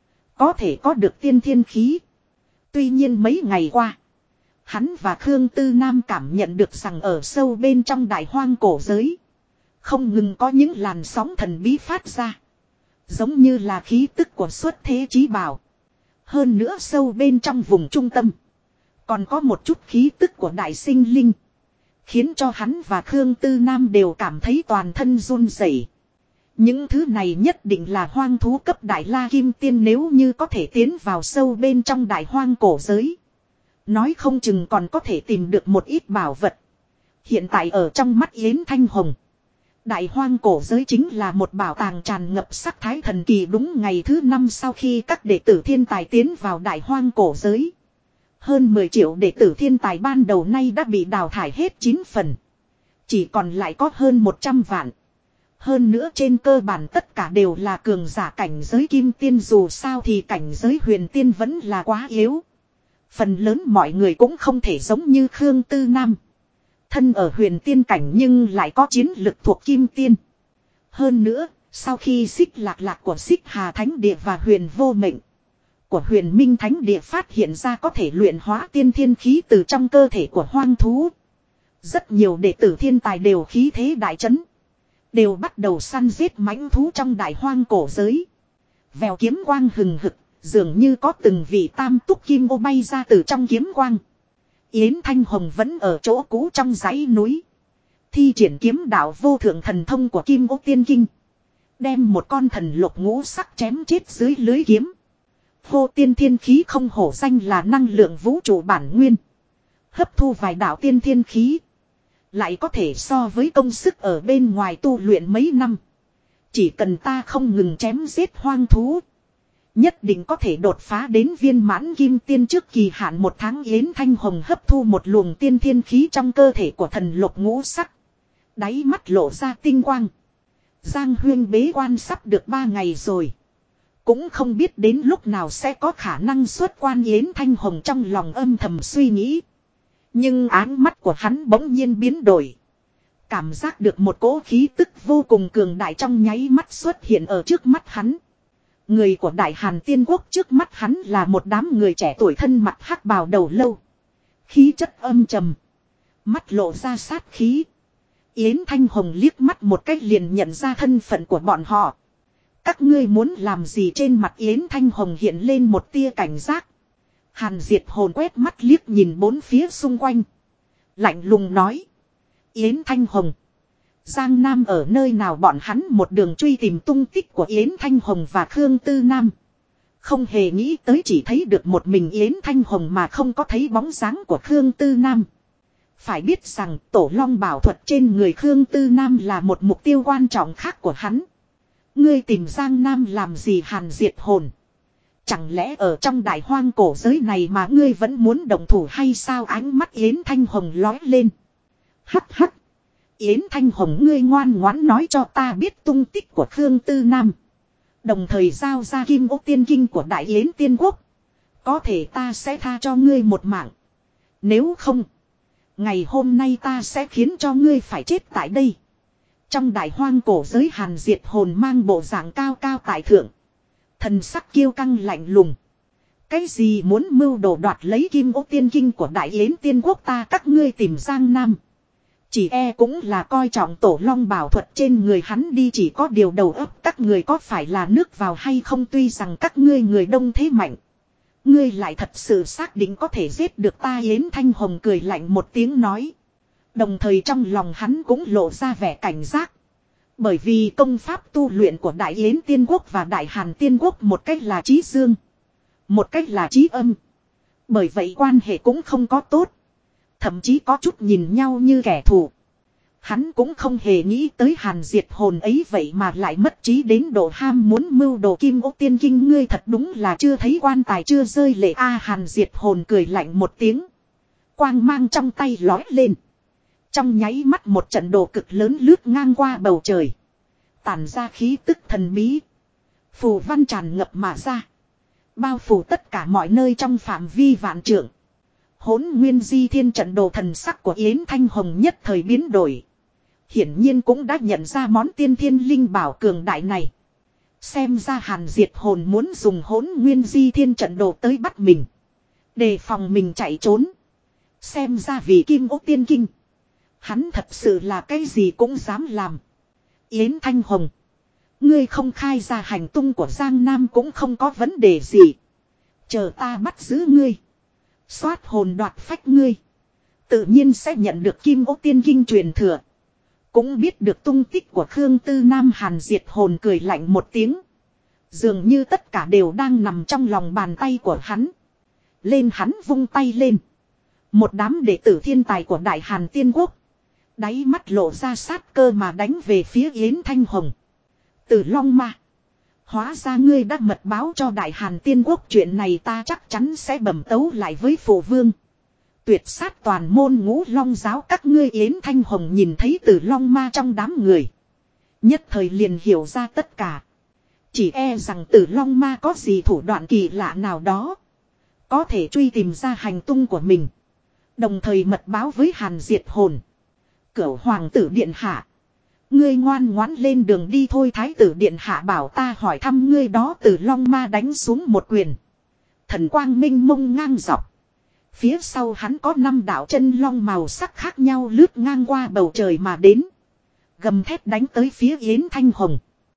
Có thể có được tiên thiên khí. Tuy nhiên mấy ngày qua. Hắn và Khương Tư Nam cảm nhận được rằng ở sâu bên trong đại hoang cổ giới. Không ngừng có những làn sóng thần bí phát ra. Giống như là khí tức của xuất thế chí bảo. Hơn nữa sâu bên trong vùng trung tâm. Còn có một chút khí tức của đại sinh linh. Khiến cho hắn và Khương Tư Nam đều cảm thấy toàn thân run rẩy. Những thứ này nhất định là hoang thú cấp đại la kim tiên, nếu như có thể tiến vào sâu bên trong đại hoang cổ giới. Nói không chừng còn có thể tìm được một ít bảo vật. Hiện tại ở trong mắt Yến Thanh Hồng. Đại hoang cổ giới chính là một bảo tàng tràn ngập sắc thái thần kỳ. Đúng ngày thứ 5 sau khi các đệ tử thiên tài tiến vào đại hoang cổ giới. Hơn 10 triệu đệ tử thiên tài ban đầu nay đã bị đào thải hết 9 phần. Chỉ còn lại có hơn 100 vạn. Hơn nữa trên cơ bản tất cả đều là cường giả cảnh giới kim tiên, dù sao thì cảnh giới huyền tiên vẫn là quá yếu. Phần lớn mọi người cũng không thể giống như Khương Tư Nam. Thân ở huyền tiên cảnh nhưng lại có chiến lực thuộc kim tiên. Hơn nữa, sau khi Xích Lạc Lạc của Xích Hà Thánh Địa và Huyền Vô Mệnh của Huyền Minh Thánh Địa phát hiện ra có thể luyện hóa tiên thiên khí từ trong cơ thể của hoang thú. Rất nhiều đệ tử thiên tài đều khí thế đại chấn. Đều bắt đầu săn giết mãnh thú trong đại hoang cổ giới. Vèo kiếm quang hừng hực, dường như có từng vị tam túc kim ô bay ra từ trong kiếm quang. Yến Thanh Hồng vẫn ở chỗ cũ trong dãy núi. Thi triển kiếm đạo vô thượng thần thông của Kim Ô Tiên Kinh. Đem một con thần lục ngũ sắc chém chết dưới lưới kiếm. Vô tiên thiên khí không hổ danh là năng lượng vũ trụ bản nguyên. Hấp thu vài đạo tiên thiên khí. Lại có thể so với công sức ở bên ngoài tu luyện mấy năm. Chỉ cần ta không ngừng chém giết hoang thú. Nhất định có thể đột phá đến viên mãn kim tiên trước kỳ hạn 1 tháng. Yến Thanh Hồng hấp thu một luồng tiên thiên khí trong cơ thể của thần lục ngũ sắc. Đáy mắt lộ ra tinh quang. Giang Huyên bế quan sắp được 3 ngày rồi. Cũng không biết đến lúc nào sẽ có khả năng xuất quan. Yến Thanh Hồng trong lòng âm thầm suy nghĩ. Nhưng áng mắt của hắn bỗng nhiên biến đổi. Cảm giác được một cỗ khí tức vô cùng cường đại trong nháy mắt xuất hiện ở trước mắt hắn. Người của Đại Hàn Tiên Quốc, trước mắt hắn là một đám người trẻ tuổi thân mặt hắc bào đầu lâu. Khí chất âm trầm. Mắt lộ ra sát khí. Yến Thanh Hồng liếc mắt một cách liền nhận ra thân phận của bọn họ. Các ngươi muốn làm gì? Trên mặt Yến Thanh Hồng hiện lên một tia cảnh giác. Hàn Diệt Hồn quét mắt liếc nhìn bốn phía xung quanh. Lạnh lùng nói. Yến Thanh Hồng. Giang Nam ở nơi nào? Bọn hắn một đường truy tìm tung tích của Yến Thanh Hồng và Khương Tư Nam. Không hề nghĩ tới chỉ thấy được một mình Yến Thanh Hồng mà không có thấy bóng dáng của Khương Tư Nam. Phải biết rằng tổ long bảo thuật trên người Khương Tư Nam là một mục tiêu quan trọng khác của hắn. Ngươi tìm Giang Nam làm gì? Hàn Diệt Hồn. Chẳng lẽ ở trong đại hoang cổ giới này mà ngươi vẫn muốn động thủ hay sao? Ánh mắt Yến Thanh Hồng lói lên. Hắc hắc. Yến Thanh Hồng, ngươi ngoan ngoãn nói cho ta biết tung tích của Khương Tư Nam. Đồng thời giao ra Kim Ô Tiên Kinh của Đại Yến Tiên Quốc. Có thể ta sẽ tha cho ngươi một mạng. Nếu không, ngày hôm nay ta sẽ khiến cho ngươi phải chết tại đây. Trong đại hoang cổ giới, Hàn Diệt Hồn mang bộ dạng cao cao tại thượng. Thần sắc kiêu căng lạnh lùng. Cái gì? Muốn mưu đồ đoạt lấy Kim Ô Tiên Kinh của Đại Yến Tiên Quốc? Ta các ngươi tìm Giang Nam. Chỉ cũng là coi trọng tổ long bảo thuật trên người hắn đi. Chỉ có điều đầu óc các người có phải là nước vào hay không? Tuy rằng các ngươi người đông thế mạnh, ngươi lại thật sự xác định có thể giết được ta? Yến Thanh Hồng cười lạnh một tiếng nói. Đồng thời trong lòng hắn cũng lộ ra vẻ cảnh giác. Bởi vì công pháp tu luyện của Đại Yến Tiên Quốc và Đại Hàn Tiên Quốc, một cách là chí dương, một cách là chí âm. Bởi vậy quan hệ cũng không có tốt. Thậm chí có chút nhìn nhau như kẻ thù. Hắn cũng không hề nghĩ tới Hàn Diệt Hồn ấy vậy mà lại mất trí đến độ ham muốn mưu đồ Kim Ô Tiên Kinh. Ngươi thật đúng là chưa thấy quan tài chưa rơi lệ a. Hàn Diệt Hồn cười lạnh một tiếng. Quang mang trong tay lói lên. Trong nháy mắt một trận đồ cực lớn lướt ngang qua bầu trời. Tản ra khí tức thần bí. Phù văn tràn ngập mà ra. Bao phủ tất cả mọi nơi trong phạm vi vạn trượng. Hỗn Nguyên Di Thiên trận đồ. Thần sắc của Yến Thanh Hồng nhất thời biến đổi. Hiển nhiên cũng đã nhận ra món tiên thiên linh bảo cường đại này. Xem ra Hàn Diệt Hồn muốn dùng Hỗn Nguyên Di Thiên trận đồ tới bắt mình. Đề phòng mình chạy trốn. Xem ra vì Kim Ô Tiên Kinh, hắn thật sự là cái gì cũng dám làm. Yến Thanh Hồng, ngươi không khai ra hành tung của Giang Nam cũng không có vấn đề gì. Chờ ta bắt giữ ngươi, xoát hồn đoạt phách ngươi, tự nhiên sẽ nhận được Kim Ô Tiên Kinh truyền thừa. Cũng biết được tung tích của Khương Tư Nam. Hàn Diệt Hồn cười lạnh một tiếng. Dường như tất cả đều đang nằm trong lòng bàn tay của hắn. Lên hắn vung tay lên. Một đám đệ tử thiên tài của Đại Hàn Tiên Quốc, đáy mắt lộ ra sát cơ mà đánh về phía Yến Thanh Hồng. Tử Long Ma, hóa ra ngươi đã mật báo cho Đại Hàn Tiên Quốc. Chuyện này ta chắc chắn sẽ bẩm tấu lại với phụ vương. Tuyệt sát toàn môn Ngũ Long giáo các ngươi. Yến Thanh Hồng nhìn thấy Tử Long Ma trong đám người, nhất thời liền hiểu ra tất cả. Chỉ rằng Tử Long Ma có gì thủ đoạn kỳ lạ nào đó, có thể truy tìm ra hành tung của mình, đồng thời mật báo với Hàn Diệt Hồn. Cửu hoàng tử điện hạ, ngươi ngoan ngoãn lên đường đi thôi. Thái tử điện hạ bảo ta hỏi thăm ngươi đó. Tử Long Ma đánh xuống một quyền. Thần quang minh mông ngang dọc. Phía sau hắn có 5 đạo chân long màu sắc khác nhau lướt ngang qua bầu trời mà đến. Gầm thét đánh tới phía Yến Thanh Hồng.